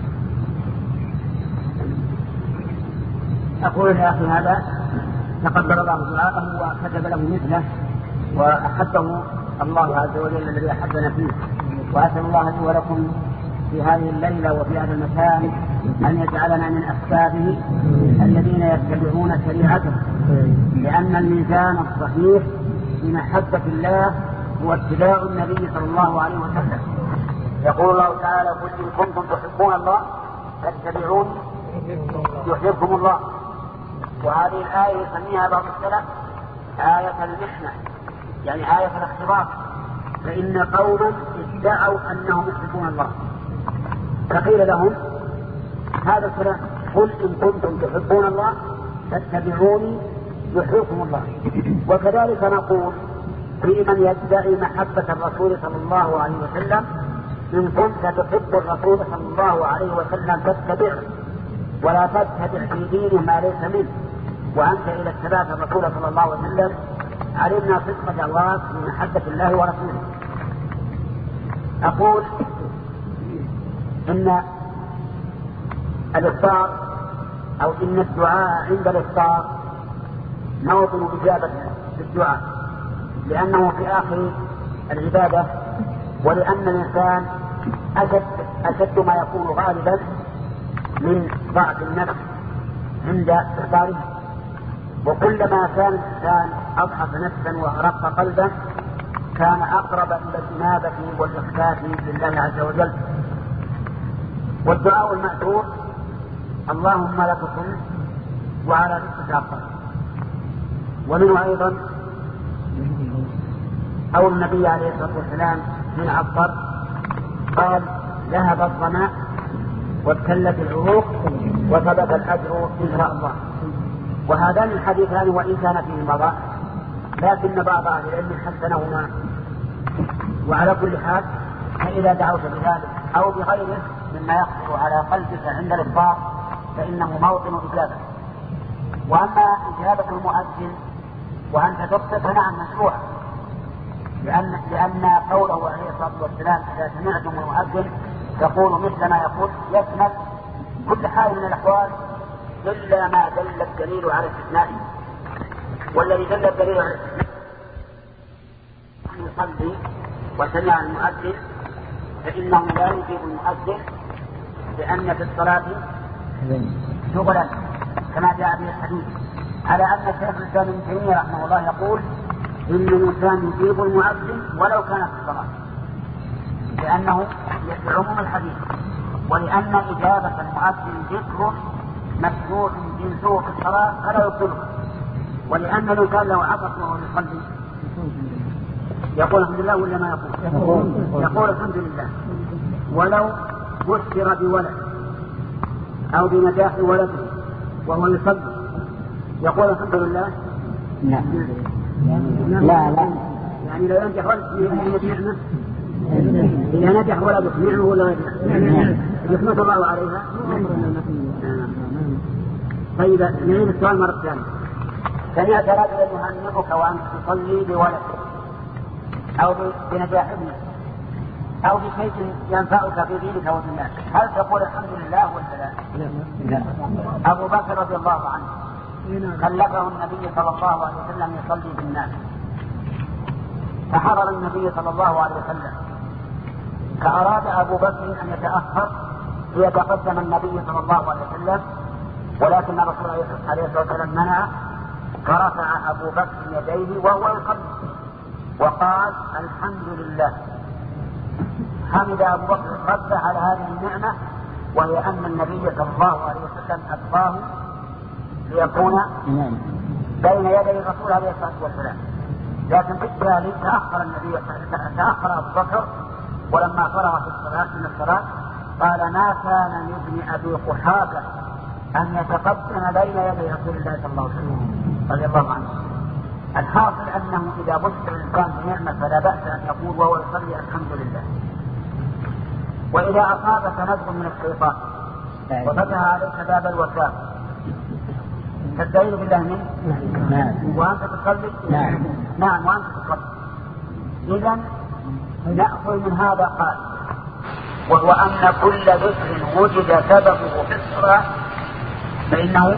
أقول يا أخي هذا تقبل الله دعاءه وكتب له مثله وأحبه الله عز وجل الذي أحبنا فيه، وأسأل الله لي ولكم في هذه الليلة وفي هذا المكان أن يجعلنا من أحبابه الذين يتبعون شريعته، لأن الميزان الصحيح في محبة الله هو اتباع النبي صلى الله عليه وسلم. يقول الله تعالى: قل إن كنتم تحبون الله فاتبعوني يحببكم الله. وهذه الآية يسميها بعض السلف آية المحنة، يعني آية الاختبار، فإن قوما ادعوا أنهم يحبون الله فقيل لهم هذا الكلام: قل إن كنتم تحبون الله فاتبعوني يحببكم الله. وكذلك نقول في من يدعي محبة الرسول صلى الله عليه وسلم: إن كنت تحب الرسول صلى الله عليه وسلم فاتبعه ولا تتبع في دينه ما ليس منه، وأنت إذا اتبعت الرسول صلى الله عليه وسلم علمنا صدق دعواك من محبة الله ورسوله. أقول إن الإفطار أو إن الدعاء عند الإفطار موطن إجابة الدعاء، لأنه في آخر العبادة، ولأن الإنسان أشد, أشد ما يكون غالبا من ضعف النفس عند إفطاره، وكلما كان الإنسان أضعف نفسا وأرق قلبا كان أقرب إلى الإنابة والإخفاء لله عز وجل. والدعاء المأثور: اللهم لك كنت وعلى رزقك أفطر. ومنه أيضا قول النبي عليه الصلاة والسلام من عطر قال: ذهب الظمأ وابتلت العروق وثبت الأجر إن شاء الله. وهذان الحديثان وإن كان فيه مضى لكن بعض أهل العلم حسنهما. وعلى كل حال فإذا دعوت بذلك أو بغيره مما يخطر على قلبك عند الإفطار فإنه موطن إجابة. وأما إجابة المؤذن وأنت تبصر فنعم مشروع، لأن, لأن قوله عليه الصلاة والسلام: إذا سمعتم المؤذن تقول مثل ما يقول، يشمل كل حال من الأحوال إلا ما دل الدليل على استثنائه. والذي دل الدليل على استثنائه أن يصلي وسمع المؤذن فإنه لا يجيب المؤذن، لأن في الصلاة شغلا كما جاء به الحديث، على أن الشيخ الإسلام ابن تيمية رحمه الله يقول: إن الإنسان يجيب المؤذن ولو كان في الصلاة، لأنه يعموم الحديث، ولأن إجابة المؤذن ذكر مشروع جنسه في الصلاة فلا يبطله، ولأن الإنسان لو عطس وهو يصلي يقول الحمد لله ولا ما يقول؟ يقول الحمد لله. ولو بشر بولد أو بنجاح ولده وهو يصلي يقول الحمد لله؟ لا لا لا يعني لا ينجح ولد نعمة، إذا نجح ولد نعمة ولا نجح يحمد الله عليها. طيب نعيد السؤال مرة ثانية. سمعت رجلا يهنئك وأنت تصلي بولد أو بنجاح ابنك أو بشيء ينفعك في دينك ودنياك، هل تقول الحمد لله ولا لا؟ أبو بكر رضي الله عنه خلفه النبي صلى الله عليه وسلم يصلي بالناس، فحضر النبي صلى الله عليه وسلم، فأراد أبو بكر أن يتأخر ليتقدم النبي صلى الله عليه وسلم، ولكن الرسول عليه الصلاة والسلام منع، فرفع أبو بكر يديه وهو يصلي وقال: الحمد لله. حمد أبو بكر رد على هذه النعمة، وهي أن النبي صلى الله عليه وسلم أتقاه ليكون بين يدي الرسول عليه الصلاة والسلام. لكن بالتالي تأخر النبي تأخر أبو بكر، ولما فرغ في الصلاة من الصلاة قال ما كان لابن أبي قحافة أن يتقدم بين يدي رسول الله صلى الله عليه وسلم رضي الله عنه. الحاصل أنه إذا بشر الإنسان بنعمة فلا بأس أن يقول وهو يصلي الحمد لله. وإذا أصابك نزغ من الشيطان وفتح عليك باب الوسواس تستعيذ بالله منه وأنت تصلي؟ نعم نعم وأنت تصلي. إذن نأخذ من هذا قال وهو أن كل ذكر وجد سببه في الصلاة فإنه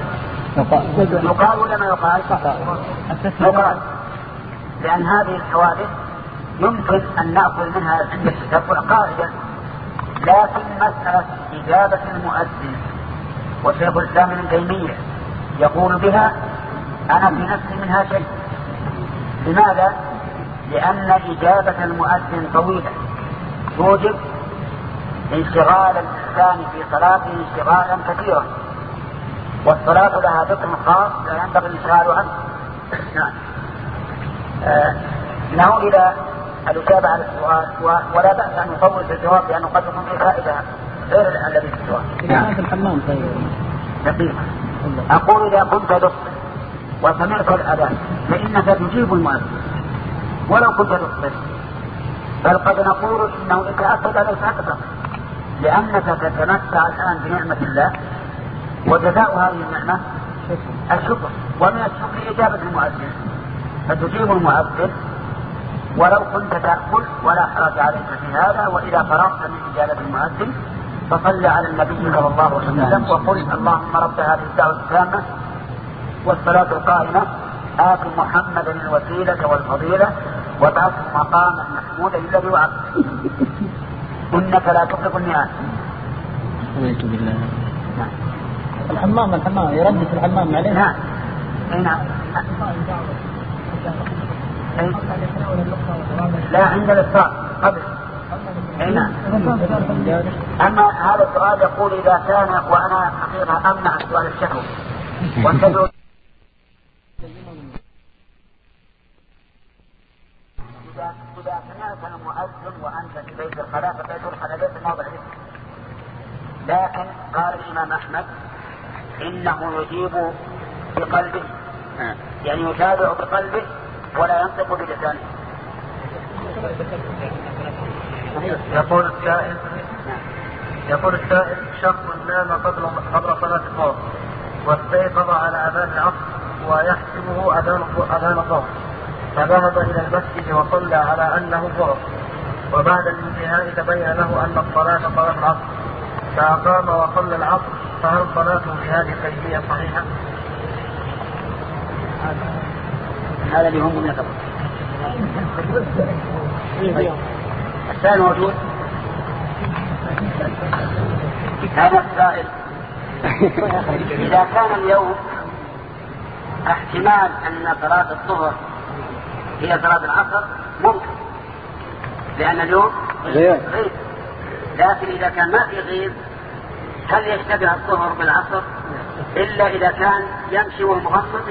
يقال ولا ما يقال؟ يقال، لأن هذه الحوادث يمكن أن نأخذ منها عند التتبع قاعدة. لكن مسألة إجابة المؤذن وشيخ الإسلام ابن تيمية يقول بها أنا في نفسي منها شيء. لماذا؟ لأن إجابة المؤذن طويلة توجب انشغال الإنسان في صلاته انشغالا كثيرا، والصلاة لها ذكر خاص لا ينبغي الانشغال عنه. نعم. آه نعود إلى الإجابة على السؤال ولا بأس أن يطول في الجواب لأنه قد يكون فيه فائدة غير الذي في السؤال. نعم. في الحمام طيب. دقيقة. أقول إذا كنت تصل وسمعت الأذان فإنك تجيب المؤذن ولو كنت تصل، بل قد نقول إنه إذا أفسد ليس أكثر، لأنك تتمتع الآن بنعمة الله وجزاء هذه النعمة الشكر، ومن الشكر إجابة المؤذن، فتجيب المؤذن ولو كنت تأكل ولا حرج عليك في هذا. وإذا فرغت من إجابة المؤذن فصل على النبي صلى الله عليه وسلم وقل اللهم رب هذه الدعوة التامة والصلاة القائمة آت محمدا الوسيلة والفضيلة وابعثه مقاما محمودا الذي وعدته إنك لا تخلف الميعاد. أعوذ بالله. الحمام الحمام يردد في الحمام عليه. نعم. نعم. لا عند الإفطار قبل. نعم. أما هذا السؤال يقول إذا كان وأنا حقيقة أمنع سؤال الشهوة وانتبهوا إذا سمعت المؤذن وأنت في بيت الخلاء فبيت الخلاء ليس موضع ذكر، لكن قال الإمام أحمد إنه يجيب بقلبه، يعني يتابع بقلبه ولا ينطق بلسانه. يقول السائل يقول السائل شخص نام قبل قبل صلاة الظهر واستيقظ على أذان العصر ويحسبه أذان الظهر، فذهب إلى المسجد وصلى على أنه الظهر، وبعد الانتهاء تبين له أن الصلاة صلاة العصر، فأقام وصلى العصر، فهل صلاته بهذه الكيفية صحيحة؟ هذا اللي هم من قبل. السائل موجود. هذا السائل إذا كان اليوم احتمال أن صلاة الظهر هي صلاة العصر ممكن، لأن اليوم غيب، لكن إذا كان ما في غيب هل يشتبه الظهر بالعصر إلا إذا كان يمشي وهو مغمض؟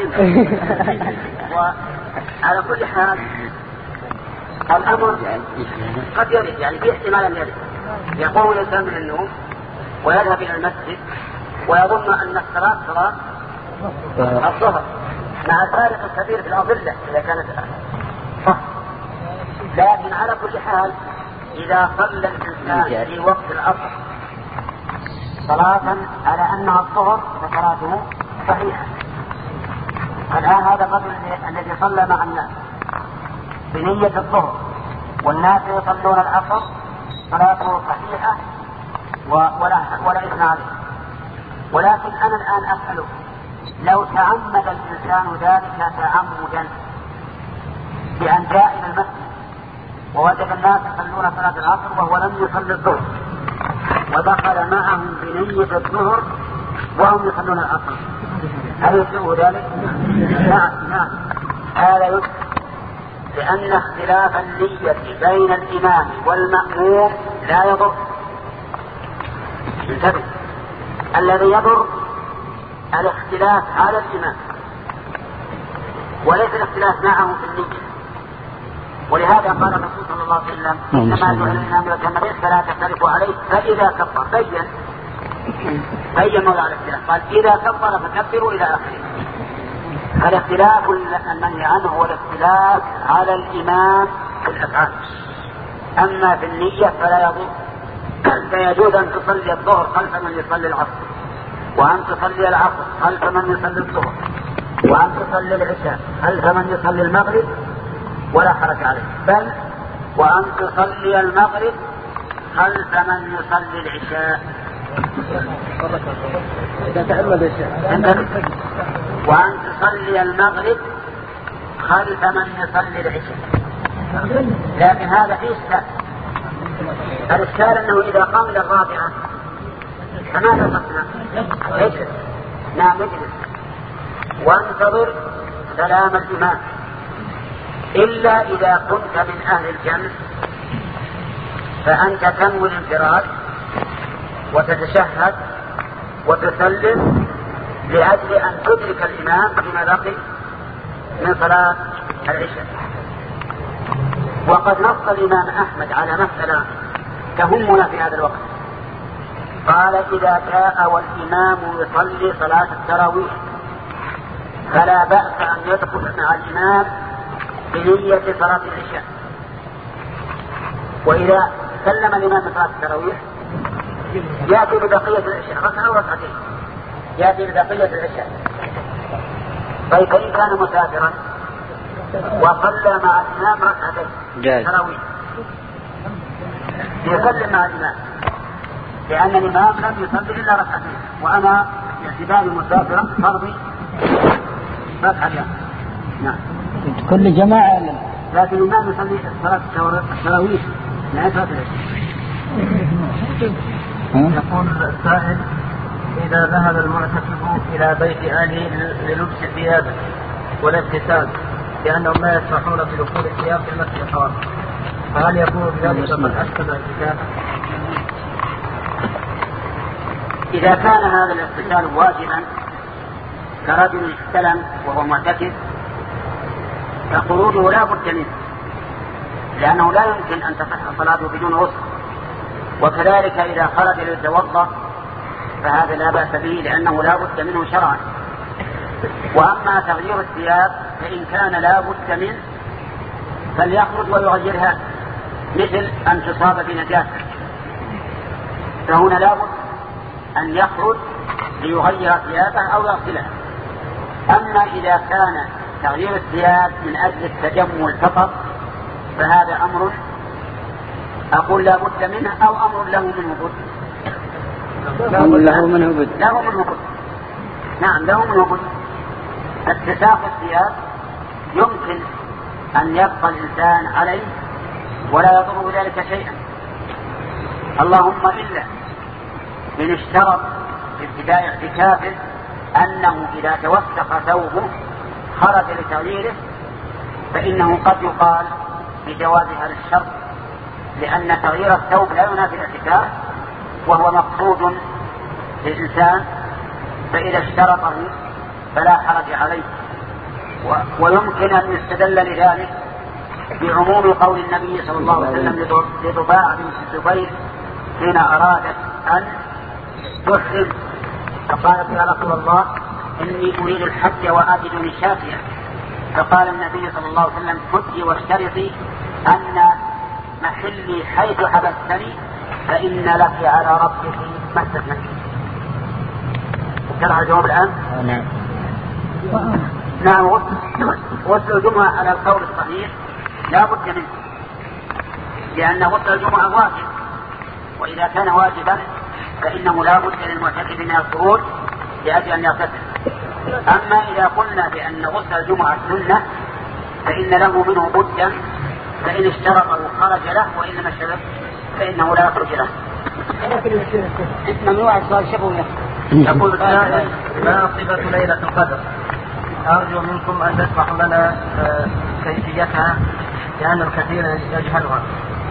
وعلى كل حال الأمر قد يرد، يعني في احتمال أن يرد. يقوم الإنسان من النوم ويذهب إلى المسجد ويظن أن الصلاة صلاة الظهر مع الفارق الكبير في الأظلة إذا كانت صح. لكن على كل حال إذا صلى الإنسان في وقت العصر صلاة على أنها الظهر فصلاته صحيحة. الآن هذا الرجل الذي صلى مع الناس بنية الظهر والناس يصلون العصر صلاته صحيحة ولا ولا إثم عليه. ولكن أنا الآن أسأله لو تعمد الإنسان ذلك تعمدا بأن جاء إلى المسجد ووجد الناس يصلون صلاة العصر وهو لم يصلي الظهر ودخل معهم بنية الظهر وهم يصلون العصر، هل يسوء ذلك؟ نعم نعم هذا يسوء، لأن اختلاف النية بين الإمام والمأموم لا يضر. انتبه، الذي يضر الاختلاف على الإمام وليس الاختلاف معه في النية. ولهذا قال الرسول صلى الله عليه وسلم إنما جعل الإمام يتمرد فلا تختلفوا عليه فإذا كبر بين بين موضع الاختلاف قال إذا كبر فكبروا إلى آخره. فالاختلاف المنهي عنه هو الاختلاف على الإمام في الأفعال. أما في النية فلا يضر، فيجوز أن تصلي الظهر خلف من يصلي العصر، وأن تصلي العصر خلف من يصلي الظهر، وأن تصلي العشاء خلف من يصلي المغرب ولا حرج عليه، بل وأن تصلي المغرب خلف من يصلي العشاء وأن تصلي المغرب خلف من يصلي العشاء. لكن هذا فيه إشكال. الإشكال أنه إذا قام للرابعة فماذا تصنع؟ اجلس، نعم اجلس وانتظر سلام الإمام، إلا إذا كنت من أهل الجنة فأنت تنوي الانفراد وتتشهد وتسلم لأجل أن تدرك الإمام فيما بقي من صلاة العشاء. وقد نص الإمام أحمد على مسألة تهمنا في هذا الوقت، قال إذا جاء والإمام يصلي صلاة التراويح فلا بأس أن يدخل مع الإمام بنية صلاة العشاء، وإذا سلم الإمام من صلاة التراويح يأتي ببقية العشاء ركعة أو ركعتين، يأتي ببقية العشاء. طيب فإن كان مسافرا وصلى مع الإمام ركعتين تراويح يسلم مع الإمام، لأن الإمام لم يصلي إلا ركعتين، وأنا باعتباري مسافرا فرضي ركعتين. نعم كل جماعة لا. لكن الإمام يصلي صلاة التراويح لا صلاة العشاء. يقول السائل إذا ذهب المعتكف إلى بيت أهله للبس ثيابه والاغتسال لأنهم لا يسمحون بدخول الثياب في المسجد الحرام، فهل يكون بذلك قد أشكل الاغتسال؟ إذا كان هذا الاغتسال واجبا كرجل استلم وهو معتكف فخروجه لا بد منه، لأنه لا يمكن أن تصح صلاته بدون غسل. وكذلك إذا خرج ليتوضأ فهذا لا بأس به لأنه لا بد منه شرعا. وأما تغيير الثياب فإن كان لا بد منه فليخرج ويغيرها، مثل أن تصاب بنجاسة فهنا لا بد أن يخرج ليغير ثيابه أو يغسلها. أما إذا كان تغيير الثياب من أجل التجمل فقط فهذا أمر أقول لا بد منه أو أمر له منه بد. له منه بد له منه بد نعم له منه بد. اتساق الثياب يمكن أن يبقى الإنسان عليه ولا يضر بذلك شيئا، اللهم إلا إن اشترط في ابتداء اعتكافه أنه إذا توسخ ثوبه خرج لتغييره فإنه قد يقال بجواز هذا الشرط، لأن تغيير الثوب لا ينافي الاعتكاف وهو مقصود للإنسان، فإذا اشترطه فلا حرج عليه. ويمكن أن يستدل لذلك بعموم قول النبي صلى الله عليه وسلم لضباع بنت الزبير حين أرادت أن تحرم فقالت يا رسول الله إني أريد الحج وآجدني شافيا، فقال النبي صلى الله عليه وسلم حجي واشترطي أن محلي حيث حبستني فإن لك على ربك ما استثنيت. ترى الجواب الآن؟ نعم. نعم. غسل الجمعة على القول الصحيح لا بد منه، لأن غسل الجمعة واجب، وإذا كان واجبا فإنه لا بد للمعتكف من الخروج لأجل أن يغتسل. أما إذا قلنا بأن غسل الجمعة سنة فإن له منه بدا، فإن اشترطه خرج له وإن لم يشترط فإنه لا يخرج له. ممنوع السؤال شبه. يقول السائل ما صفة ليلة القدر؟ أرجو منكم أن تشرحوا لنا كيفيتها لأن الكثير يجهلها.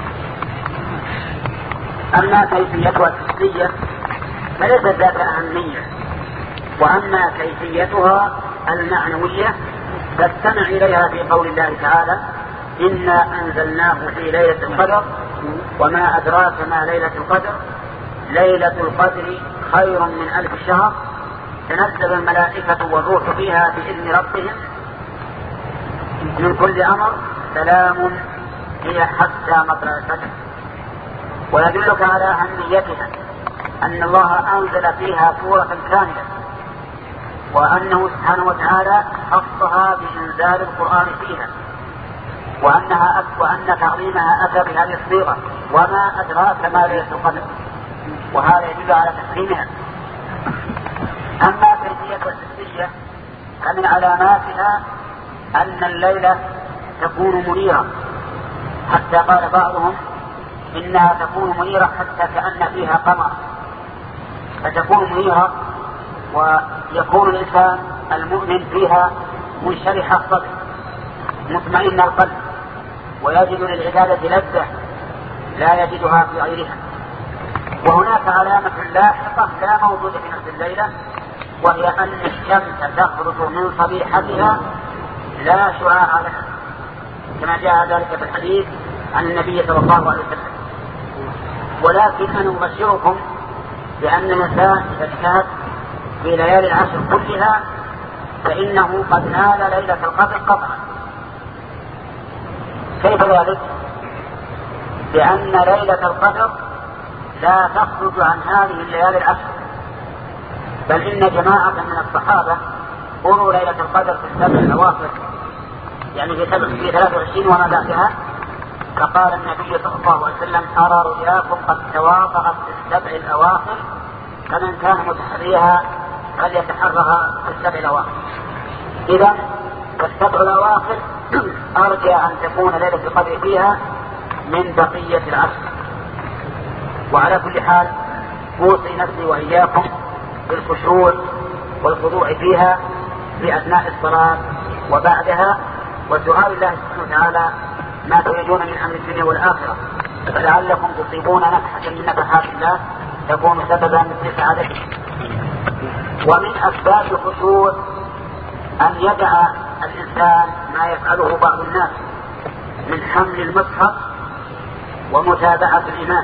أما كيفيتها التسلية فليست ذات أهمية، وأما كيفيتها المعنوية فاستمع إليها في قول الله تعالى إنا أنزلناه في ليلة القدر وما أدراك ما ليلة القدر ليلة القدر خير من ألف شهر تنزل الملائكة والروح فيها بإذن ربهم من كل أمر سلام هي حتى مطلع الفجر. ويدلك على أهميتها أن الله أنزل فيها سورة كاملة وأنه سبحانه وتعالى خصها بإنزال القرآن فيها وأنها وأن تعظيمها أتى بهذه الصيغة وما أدراك ما ليلة القدر، وهذا يدل على تحريمها. أما كيفية والحسية فمن علاماتها أن الليلة تكون منيرة، حتى قال بعضهم إنها تكون منيرة حتى كأن فيها قمر، فتكون منيرة ويكون الإنسان المؤمن فيها منشرح الصدر مطمئن القلب ويجد للعبادة لذة لا يجدها في غيرها. وهناك علامة لاحقة لا موجودة في نفس الليلة، وهي أن الشمس تخرج من صبيحتها لا شعاع لها، كما جاء ذلك في الحديث عن النبي صلى الله عليه وسلم. ولكن أنا أبشركم بأن الإنسان إذا اجتهد في ليالي العشر كلها فإنه قد نال ليلة القدر قطعا. كيف ذلك؟ بأن ليلة القدر لا تخرج عن هذه الليالي العشر، بل إن جماعة من الصحابة قروا ليلة القدر في السبع الأواخر، يعني في سبع في ثلاثة وعشرين وما بعدها، فقال النبي صلى الله عليه وسلم أرى رؤياكم قد تواطأت في السبع الأواخر فمن كان متحريها فليتحرها في السبع الأواخر. إذا فالسبع الأواخر أرجى أن تكون ليلة القدر فيها من بقية العشر. وعلى كل حال أوصي نفسي وإياكم بالخشوع والخضوع فيها في أثناء الصلاة وبعدها، وسؤال الله سبحانه وتعالى ما تريدون من أمر الدنيا والآخرة، فلعلكم تصيبون نفحة من نفحات الله تكون سببا في سعادتكم. ومن أسباب الخشوع أن يدع الإنسان ما يفعله بعض الناس من حمل المصحف ومتابعة الإمام،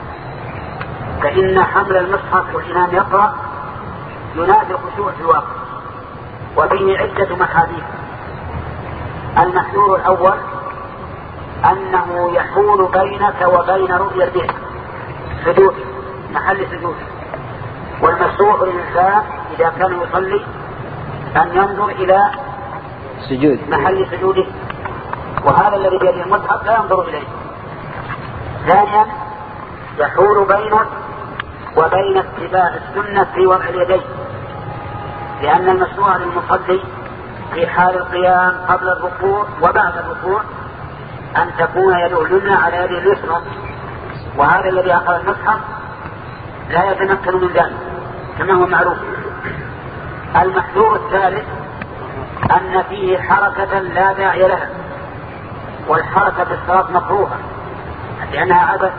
فإن حمل المصحف والإمام يقرأ ينادي الخشوع في الواقع، وفيه عدة محاذير. المحذور الأول أنه يحول بينك وبين رؤية البيت سجود محل سجود، والمشروع للإنسان إذا كان يصلي أن ينظر إلى سجود محل سجوده، وهذا الذي بيده المصحف لا ينظر إليه. ثانيا يحول بينك وبين اتباع السنة في وضع اليدين، لأن المشروع للمصلي في حال القيام قبل الركوع وبعد الركوع أن تكون يده اليمنى على يده اليسرى، وهذا الذي أخذ المصحف لا يتمكن من ذلك كما هو معروف. المحذور الثالث أن فيه حركة لا داعي لها، والحركة في الصلاة مكروهة لأنها عبث،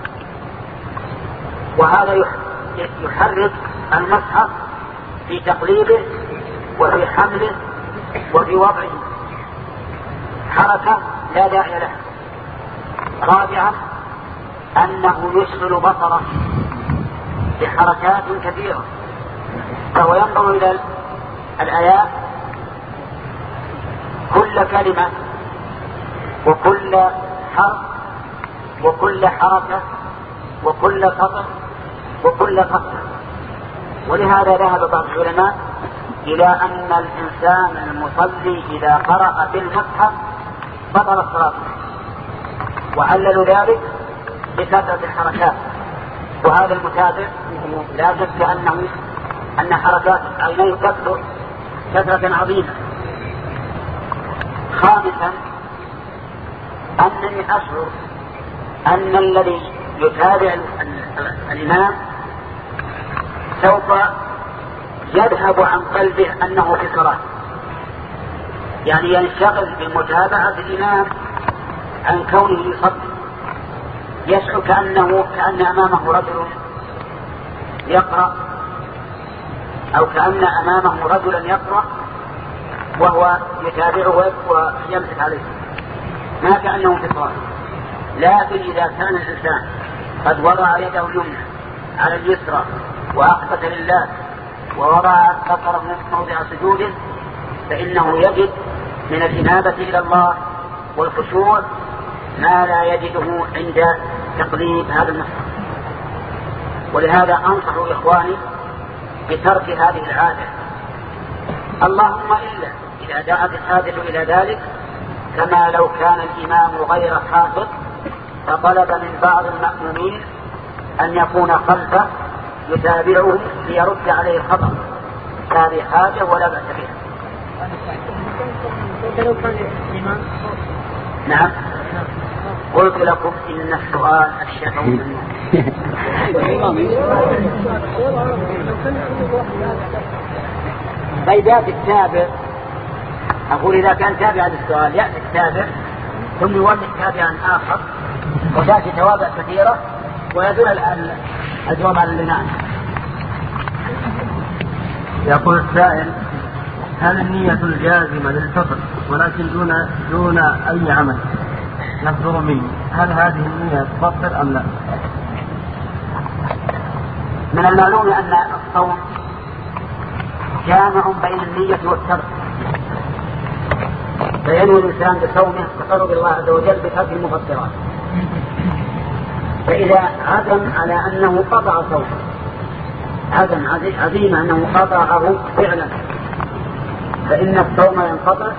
وهذا يحرك المصحف في تقليبه وفي حمله وفي وضعه حركة لا داعي لها. رابعا أنه يشغل بصره بحركات كثيرة، فهو ينظر إلى الآيات كل كلمة وكل حرف وكل حركة وكل سطر وكل خط. ولهذا ذهب بعض العلماء إلى أن الإنسان المصلي إذا قرأ بالمصحف بطل الصلاة، وعللوا ذلك بكثرة الحركات، وهذا المتابع لا شك أنه أن حركات عينيه تكثر كثرة عظيمة. خامسا أنني أشعر أن الذي يتابع الإمام سوف يذهب عن قلبه أنه في صلاة، يعني ينشغل بمتابعة الإمام عن كونه يصلي، يشعر كأنه كأن أمامه رجل يقرأ أو كأن أمامه رجلا يقرأ وهو يتابعه ويمسك عليه. ما كأنه فطران. لكن إذا كان الإنسان قد وضع يده اليمنى على اليسرى وأقبت لله ووضع بصره موضع سجوده فإنه يجد من الإنابة إلى الله والخشوع ما لا يجده عند تقليد هذا المصحف. ولهذا أنصح إخواني بترك هذه العادة، اللهم إلا إذا دعت الحاجة إلى ذلك، كما لو كان الإمام غير حافظ فطلب من بعض المأمومين أن يكون خلفه يتابعه ليرد عليه الخطأ، هذه حاجة ولا بأس بها. نعم قلت لكم إن السؤال الشفوي فإذا التابع، أقول إذا كان تابع هذا السؤال يأتي التابع ثم يولد تابعا آخر وتأتي توابع كثيرة ويدل الجواب على اللنان. يقول السائل: هل النية الجازمة للفطر ولكن دون دون أي عمل نصدر منه، هل هذه النية تفطر أم لا؟ من المعلوم أن الصوم جامع بين النية والترك، فينوي الإنسان بصومه تقرب الله عز وجل بترك المفطرات. فإذا عزم على أنه قطع صومه، عزم عزيم أنه قطعه فعلا، فإن الصوم ينقطع.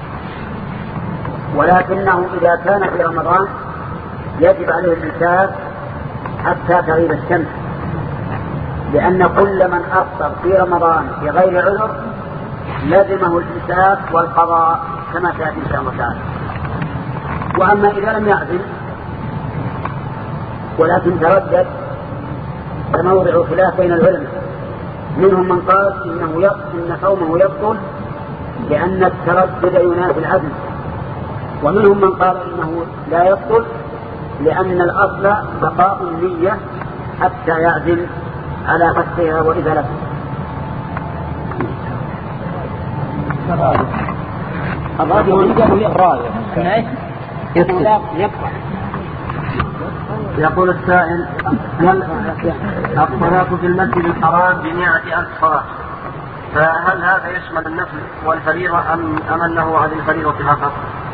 ولكنه إذا كان في رمضان يجب عليه الإمساك حتى تغيب الشمس، لأن كل من أفطر في رمضان في غير عذر لزمه الإمساك والقضاء كما سيأتي إن شاء الله تعالى. وأما إذا لم يعزم ولكن تردد فموضع خلاف بين العلماء، منهم من قال إنه إن صومه يبطل لأن التردد ينافي العزم، ومنهم من قال إنه لا يبطل لأن الأصل بقاء النية حتى يعزم على قصدها وإزالتها. يقول السائل: هل الصلاة في المسجد الحرام بمئة ألف صلاة، فهل هذا يشمل النفل والفريضة أم أم أنه عن الفريضة فقط؟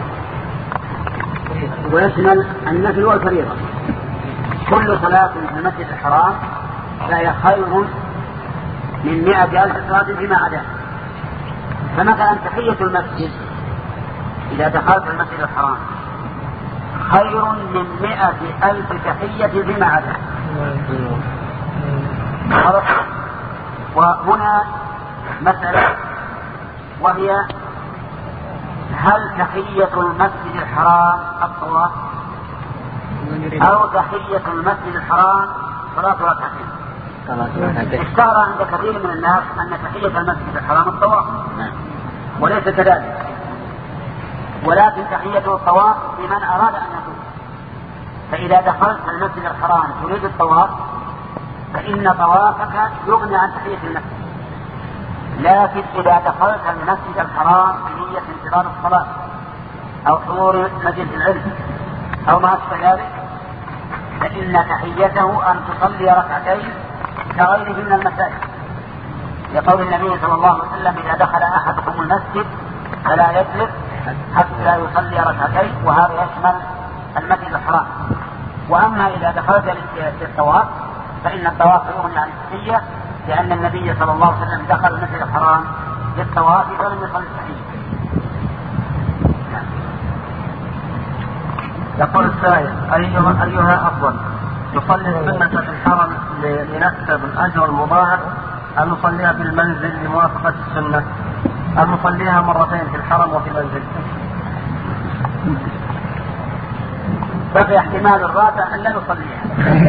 ويشمل النفل والفريضة. كل صلاة في المسجد الحرام فهي خير من مئة ألف صلاة فيما عداه. فمثلا تحية المسجد إذا دخلت المسجد الحرام خير من مئة ألف تحية فيما عداه. وهنا مسألة وهي: هل تحية المسجد الحرام الطواف أو تحية المسجد الحرام صلاة ركعتين؟ اشتهر عند كثير من الناس أن تحية المسجد الحرام الطواف، وليس كذلك، ولكن تحية الطواف لمن أراد أن يطوف. فإذا دخلت المسجد الحرام تريد الطواف فإن طوافك يغني عن تحية المسجد. لكن إذا دخلت المسجد الحرام بنية انتظار الصلاة أو حضور مجلس العلم أو ما أشبه ذلك فإن تحيته أن تصلي ركعتين كغيره من المساجد، لقول النبي صلى الله عليه وسلم: إذا دخل أحدكم المسجد فلا يجلس حتى يصلي ركعتين، وهذا يشمل المسجد الحرام. وأما إذا دخلت للطواف فإن الطواف يغني عن التحية، لأن النبي صلى الله عليه وسلم دخل المسجد الحرام للطواف ولم يصلي التحية. يقول السائل: أيها, أيها أفضل، نصلي السنة في الحرم لنكسب الأجر المضاعف أم نصليها في المنزل لموافقة السنة أم نصليها مرتين في الحرم وفي المنزل؟ بقي احتمال الرابع أن لا نصليها.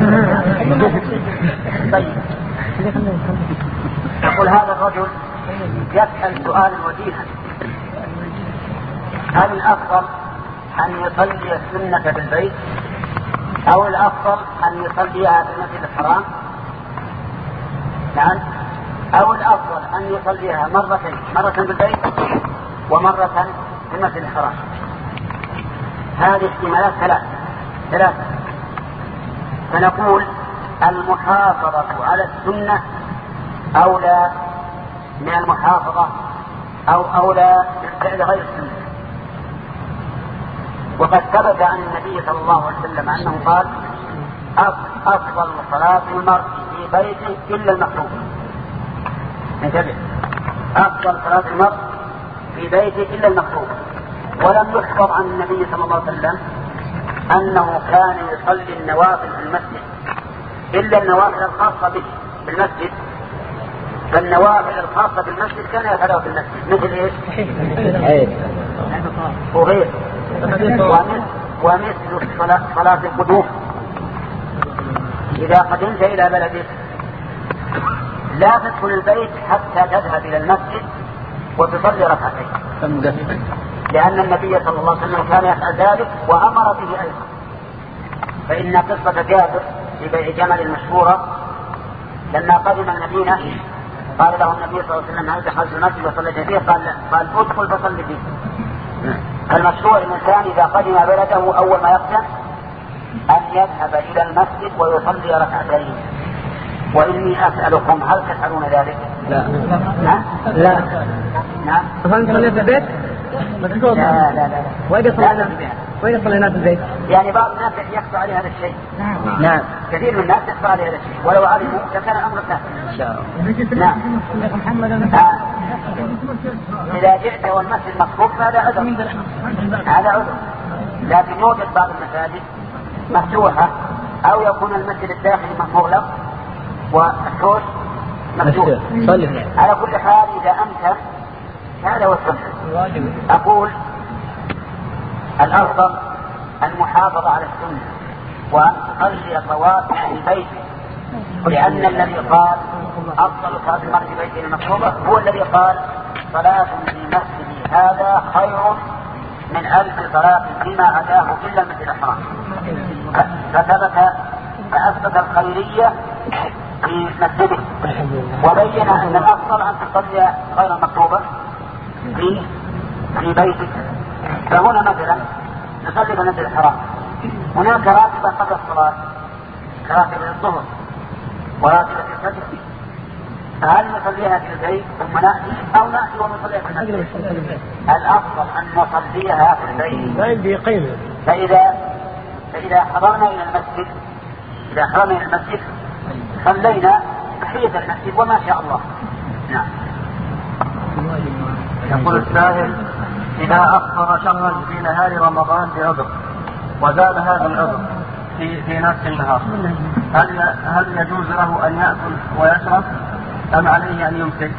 طيب، يقول هذا الرجل يسأل سؤال وجيها: هل الأفضل أن يصلي السنة بالبيت أو الأفضل أن يصليها في المسجد الحرام؟ نعم، أو الأفضل أن يصليها مرتين، مرة بالبيت ومرة في المسجد الحرام. هذه احتمالات ثلاث ثلاث فنقول المحافظة على السنة أولى من المحافظة أو أولى من فعل غير السنة. وقد ثبت عن النبي صلى الله عليه وسلم أنه قال أفضل صلاة المرء في بيته إلا المكتوبة. انتبه، أفضل صلاة المرء في بيته إلا المكتوبة. ولم يحفظ عن النبي صلى الله عليه وسلم أنه كان يصلي النوافل في المسجد إلا النوافل الخاصة به بالمسجد. فالنوافل الخاصة بالمسجد كان يفعلها في المسجد مثل إيش؟ وغير ومثل صلاة القدوم. إذا قدمت إلى بلدك لا تدخل البيت حتى تذهب إلى المسجد وتصلي ركعتين، لأن النبي صلى الله عليه وسلم كان يفعل ذلك وأمر به أيضا. فإن قصة جابر في بيع جمل المشهورة لما قدم المدينة قال له النبي صلى الله عليه وسلم هل دخلت المسجد وصليت فيه؟ قال لا. قال ادخل فصلي فيه. المشروع الإنسان إذا قدم بلده أول ما يقدم أن يذهب إلى المسجد ويصلي ركعتين. وإني أسألكم هل تفعلون ذلك؟ لا نعم لا نعم هل تصلي في البيت؟ لا لا لا لا وين صلينا في البيت؟ يعني بعض الناس يخفى عليه هذا الشيء. نعم كثير من الناس يخفى عليه هذا الشيء ولو علموا لكان الأمر سهل إن شاء الله. نعم آه. إذا جئت والمسجد مخطوط فهذا عذر، هذا عذر. لكن يوجد بعض المساجد مفتوحة أو يكون المسجد الداخلي مغلق والحوش مفتوح. على كل حال إذا أمكن هذا هو السنة. أقول الأفضل المحافظة على السنة وأن تصلي طوافل في البيت، لأن الذي قال أفضل صلاة المرء في بيته المكتوبة هو الذي قال صلاة في مسجدي هذا خير من ألف صلاة فيما عداه إلا المسجد الحرام. فثبت فأثبت الخيرية في مسجده وبين أن الأفضل أن تصلي غير مكتوبة في في بيتك. فهنا مثلا نصلي في المسجد الحرام، هناك راتبة قبل الصلاة كراتبة الظهر وراتبة الفجر، فهل نصليها في البيت ثم نأتي أو نأتي ونصليها في المسجد؟ الأفضل أن نصليها في البيت. فإذا فإذا حضرنا إلى المسجد إذا حضرنا إلى المسجد صلينا تحية المسجد وما شاء الله. نعم. يقول السائل إذا أفطر شخص في نهار رمضان بعذر وزال هذا العذر في في نفس النهار، هل هل يجوز له أن يأكل ويشرب أم عليه أن يمسك؟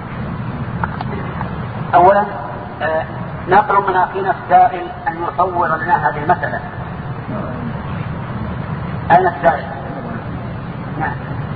أولا آه نطلب من أخينا السائل أن يصور لنا هذه المسألة. أين السائل؟ نعم.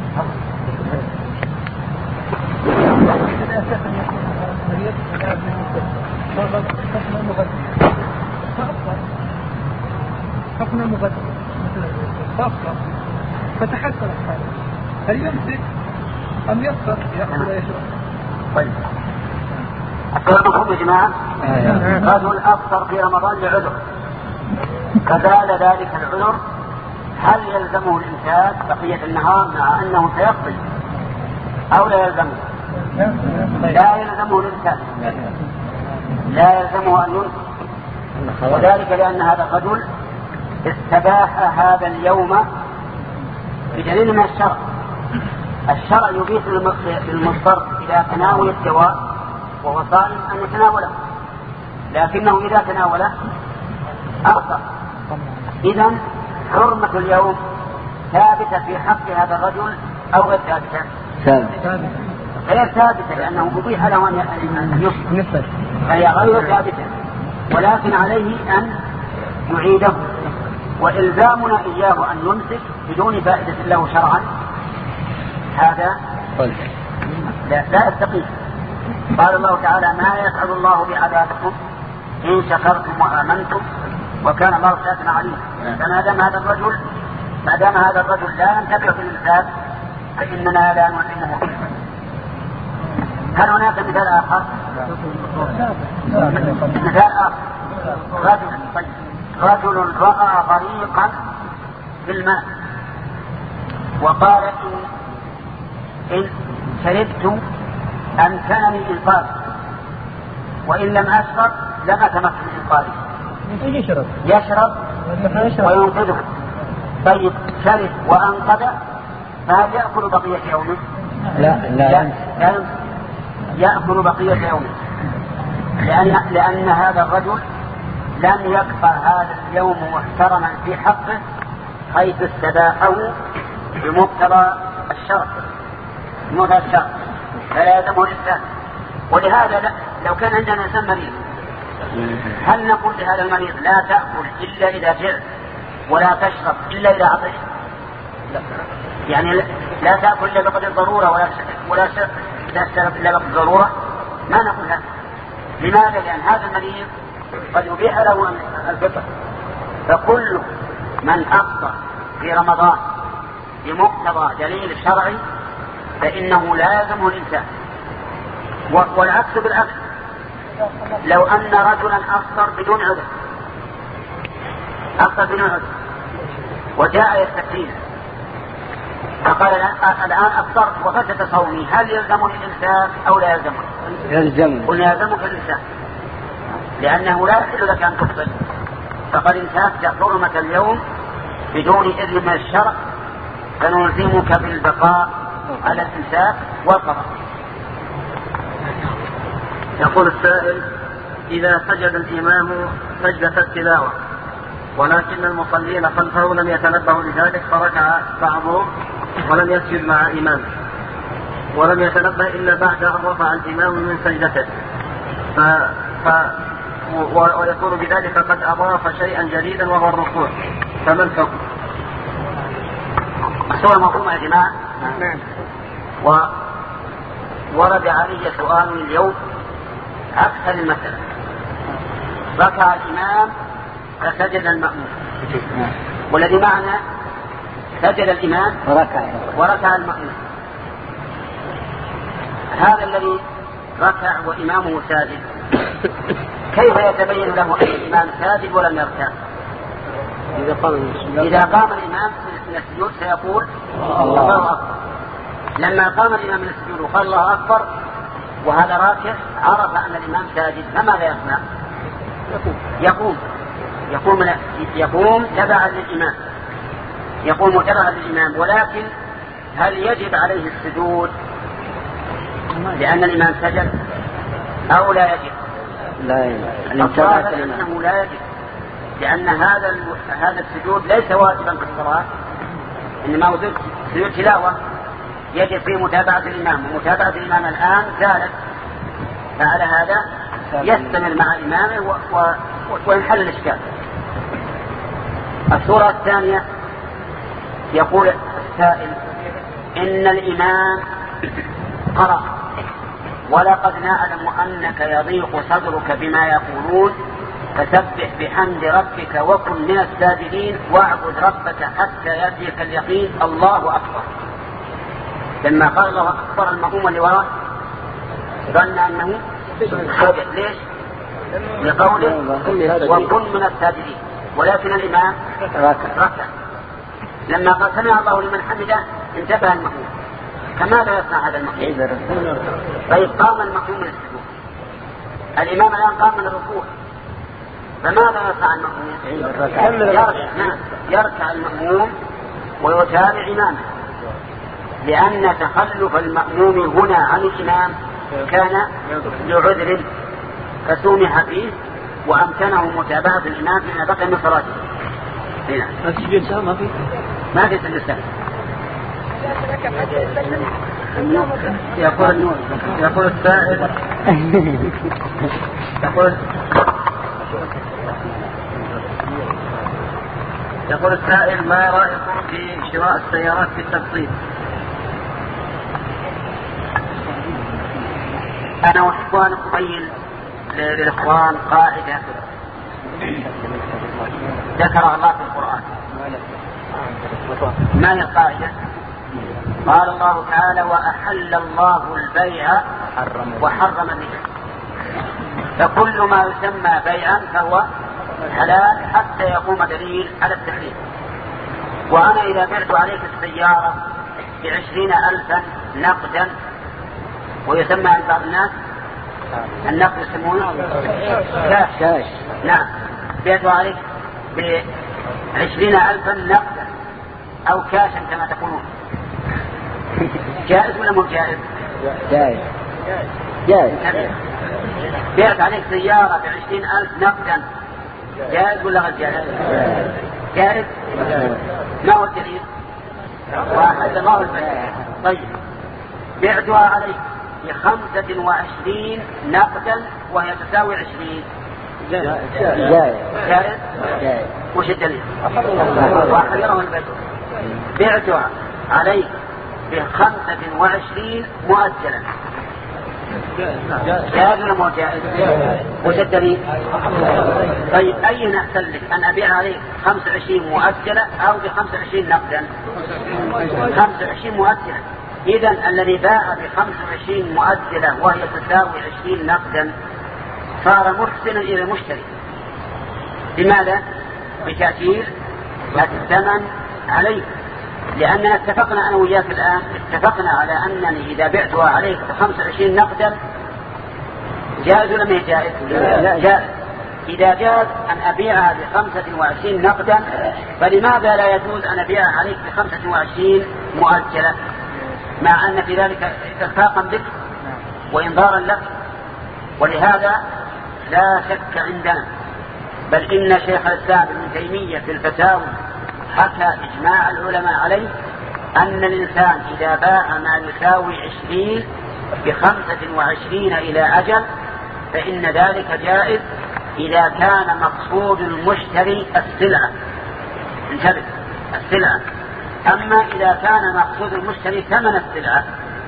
حكم مغدر مثل فتحسن الحال هل يمسك أم يفطر يأكل ويشرب؟ طيب أقول يا جماعة رجل أفطر في رمضان لعذر فزال ذلك العذر، هل يلزمه الإمساك بقية النهار مع أنه سيقضي أو لا يلزمه؟ لا يلزمه الإمساك، لا يلزمه أن يمسك، وذلك لأن هذا الرجل استباح هذا اليوم بدليل من الشرع. الشرع يبيح للمضطر إذا تناول الدواء وهو صائم أن يتناوله، لكنه إذا تناوله أفطر. إذن حرمة اليوم ثابتة في حق هذا الرجل أو غير ثابتة؟ ثابتة. غير ثابتة لأنه أبيح له أن يفطر، فهي غير ثابتة، ولكن عليه أن يعيده. وإلزامنا إياه أن يمسك بدون فائدة له شرعا هذا لا, لا يستقيم. قال الله تعالى ما يفعل الله بعذابكم إن شكرتم وآمنتم وكان الله شاكرا عليما. فما دام هذا الرجل ما دام هذا الرجل لا ينتبه في الإنسان فإننا لا نعلمه فيه. هل هناك مثال آخر؟ مثال آخر رجل طيب رجل رأى غريقا في الماء وقال إن, إن شربت أمكنني إنقاذ وإن لم أشرب لم أتمكن إنقاذه. يشرب يشرب وينقذه. طيب شرب وأنقذ فهل يأكل بقية يومه؟ لا لا, لا يأكل بقية يومه، لأن, لأن هذا الرجل لم يبقى هذا اليوم محترما في حقه حيث استباحه بمقتضى الشرع بمقتضى الشرع فلا يلزمه الإنسان. ولهذا لا لو كان عندنا إنسان مريض هل نقول لهذا المريض لا تأكل إلا إذا جعت ولا تشرب إلا إذا عطش؟ يعني لا تأكل إلا بقدر الضرورة ولا ولا تشرب إلا بقدر الضرورة؟ ما نقول هذا. لماذا؟ لأن هذا المريض قد يبيح له الفطر. فكل من أفطر في رمضان بمقتضى دليل شرعي فإنه لازم الإنسان. والعكس بالعكس، لو أن رجلا أفطر بدون عذر أفطر بدون عذر وجاء يستفتينا فقال الآن أفطرت وفسد صومي هل يلزمني الإنسان أو لا يلزمني؟ يلزم. قلنا يلزمك الإنسان لأنه لا يحل لك أن تفطر فقد انتهكت حرمة اليوم بدون إذن من الشرع فنلزمك بالبقاء على الإمساك والقضاء. يقول السائل: إذا سجد الإمام سجدة التلاوة ولكن المصلين خلفه لم يتنبهوا لذلك فركع بعضهم ولم يسجد مع إمامه ولم يتنبه إلا بعد أن رفع الإمام من سجدته ف... ف... ويكون بذلك قد أضاف شيئا جديدا وهو الركوع فما الحكم؟ سؤال مفهوم يا جماعة. وورد علي سؤال اليوم أكثر المسألة. ركع الإمام فسجد المأموم والذي معنا سجد الإمام وركع وركع المأموم. هذا الذي ركع وإمامه ساجد كيف يتبين له أن الإمام ساجد ولم يركع؟ إذا قام إذا قام الإمام من السجود سيقول الله أكبر. لما قام الإمام من السجود وقال الله أكبر وهذا راكع عرف أن الإمام ساجد فماذا يصنع؟ يقوم يقوم يقوم تبعا للإمام يقوم تبعا للإمام. ولكن هل يجب عليه السجود لأن الإمام سجد أو لا يجب؟ لا الصواب أنه لا يجب لأن هذا هذا السجود ليس واجبا في الصلاة إنما هو سجود تلاوة يجب في متابعة الإمام ومتابعة الإمام الآن زالت فعلى هذا يستمر مع إمامه وينحل الإشكال. السورة الثانية يقول السائل إن الإمام قرأ ولقد نعلم أنك يضيق صدرك بما يقولون فسبح بحمد ربك وكن من الساجدين واعبد ربك حتى يأتيك اليقين الله أكبر. لما قال الله أكبر المأموم اللي وراه ظن أنه سجد. ليش؟ لقوله وكن من الساجدين ولكن الإمام ركع. لما قال سمع الله لمن حمده انتبه المأموم فماذا يصنع هذا المأموم؟ طيب قام المأموم من السجود الإمام الآن قام من الركوع فماذا يصنع المأموم؟ يركع, يركع المأموم ويتابع إمامه لأن تخلف المأموم هنا عن الإمام كان لعذر فسمح فيه وأمكنه متابعة الإمام فيما بقي من صلاته. ما في سجود سهو ما في ما في سجود سهو. يقول يقول السائل يقول يقول السائل ما رأيكم في شراء السيارات في التقسيط؟ أنا أحب أن أبين للإخوان قاعدة ذكر الله في القرآن. ما هي القاعدة؟ قال الله تعالى وأحل الله البيع وحرم الربا. فكل ما يسمى بيعا فهو حلال حتى يقوم دليل على التحريم. وأنا إذا بعت عليك السيارة بعشرين ألفا نقدا، ويسمى عند بعض الناس النقد يسمونه كاش، نعم، بعت عليك بعشرين ألفا نقدا أو كاشا كما تقولون، جائز ولا مو جائز؟ جائز. جائز. بعت عليك سيارة بعشرين ألف نقدا، جائز ولا غير جائز؟ جائز. ما هو الدليل؟ واحد ما هو الدليل. طيب بعتها عليك بخمسة وعشرين نقدا وهي تساوي عشرين، جائز. جائز. جائز. وش الدليل؟ وأحذره البدء. بعتها عليك بخمسة وعشرين مؤجلا، جائز ولا مو جائز؟ وش الدليل؟ طيب أين أحسن لك، أن أبيع عليك خمسة وعشرين مؤجلة أو بخمسة وعشرين نقدا؟ خمسة وعشرين مؤجلة. إذن الذي باع بخمسة وعشرين مؤجلة وهي تساوي عشرين نقدا صار محسنا إلى المشتري. لماذا؟ بتأثير الثمن عليك، لأننا اتفقنا أنا وياك الآن اتفقنا على أنني إذا بعتها عليك بخمسة وعشرين نقدا جائز ولا ما جائز؟ جائز. إذا جاز أن أبيعها بخمسة وعشرين نقدا فلماذا لا يجوز أن أبيعها عليك بخمسة وعشرين مؤجلة، مع أن في ذلك إرفاقا بك وإنظارا لك؟ ولهذا لا شك عندنا، بل إن شيخ الإسلام ابن تيمية في الفتاوى حكى إجماع العلماء عليه أن الإنسان إذا باع ما يساوي عشرين بخمسة وعشرين إلى أجل فإن ذلك جائز إذا كان مقصود المشتري السلعة. انتبه، السلعة. أما إذا كان مقصود المشتري ثمن السلعة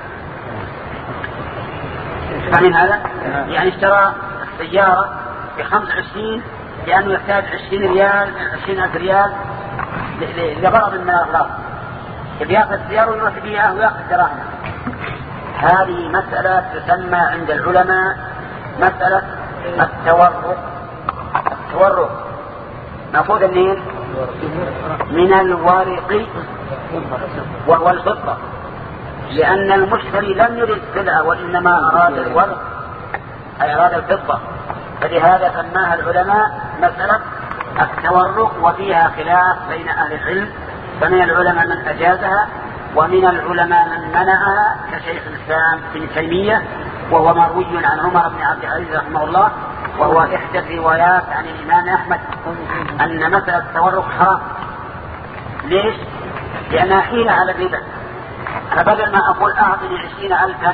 فمن هذا يعني اشترى السيارة بخمسة وعشرين لأنه يحتاج عشرين ريال عشرين ألف ريال لغرض من الأغراض، يأخذ السيارة ويروح بيها ويأخذ دراهم. هذه مسألة تسمى عند العلماء مسألة التورق. التورق مأخوذ منين؟ من الورق وهو الفضة، لأن المشتري لم يرد السلعة وإنما أراد الورق أي أراد الفضة، فلهذا سماها العلماء مسألة التورق، وفيها خلاف بين أهل العلم، فمن العلماء من أجازها ومن العلماء من منعها كشيخ الإسلام ابن تيمية، وهو مروي عن عمر بن عبد العزيز رحمه الله، وهو إحدى الروايات عن الإمام أحمد أن مسألة التورق حرام. ليش؟ لأنها حيلة على الربا. فبدل ما أقول أعطني عشرين ألفا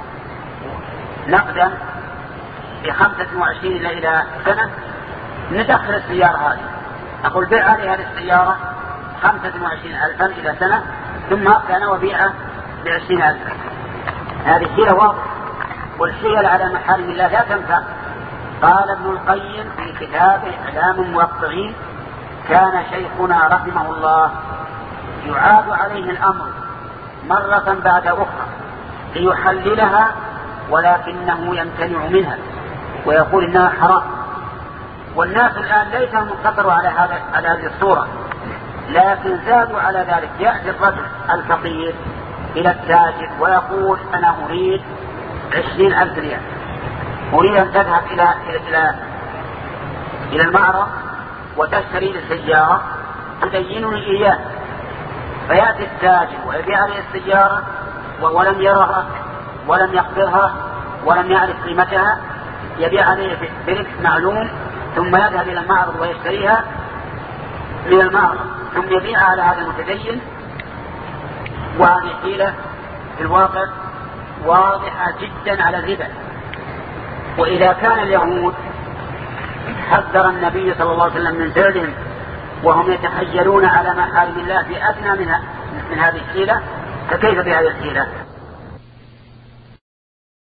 نقدا بخمسة وعشرين إلى سنة ندخل السيارة هذه، أقول بيع لي هذه السيارة خمسة وعشرين ألفا إلى سنة ثم أنا وبيعها بعشرين ألفا. هذه حيلة واضحة، والحيل على محارم الله لا تنفع. قال ابن القيم في كتابه إعلام الموقعين: كان شيخنا رحمه الله يعاد عليه الأمر مرة بعد أخرى ليحللها، ولكنه يمتنع منها ويقول إنها حرام. والناس الآن ليس منقطروا على هذا على هذه الصورة، لكن زادوا على ذلك. يأتي الرجل الفقير إلى التاجر ويقول: أنا أريد عشرين ألف ريال، أريد أن تذهب إلى إلى إلى المعرض وتشتري السيارة تدينني إياه. فيأتي التاجر ويبيع لي السيارة ولم يرها ولم يقبضها ولم يعرف قيمتها، يبيع عليه بربح معلوم، ثم يذهب إلى المعرض ويشتريها من المعرض ثم يبيع على هذا المتدين. وهذه حيلة في الواقع واضحة جدا على الربا. وإذا كان اليهود حذر النبي صلى الله عليه وسلم من فعلهم وهم يتحيلون على محارم الله في أدنى من, من هذه الحيلة، فكيف بهذه الحيلة؟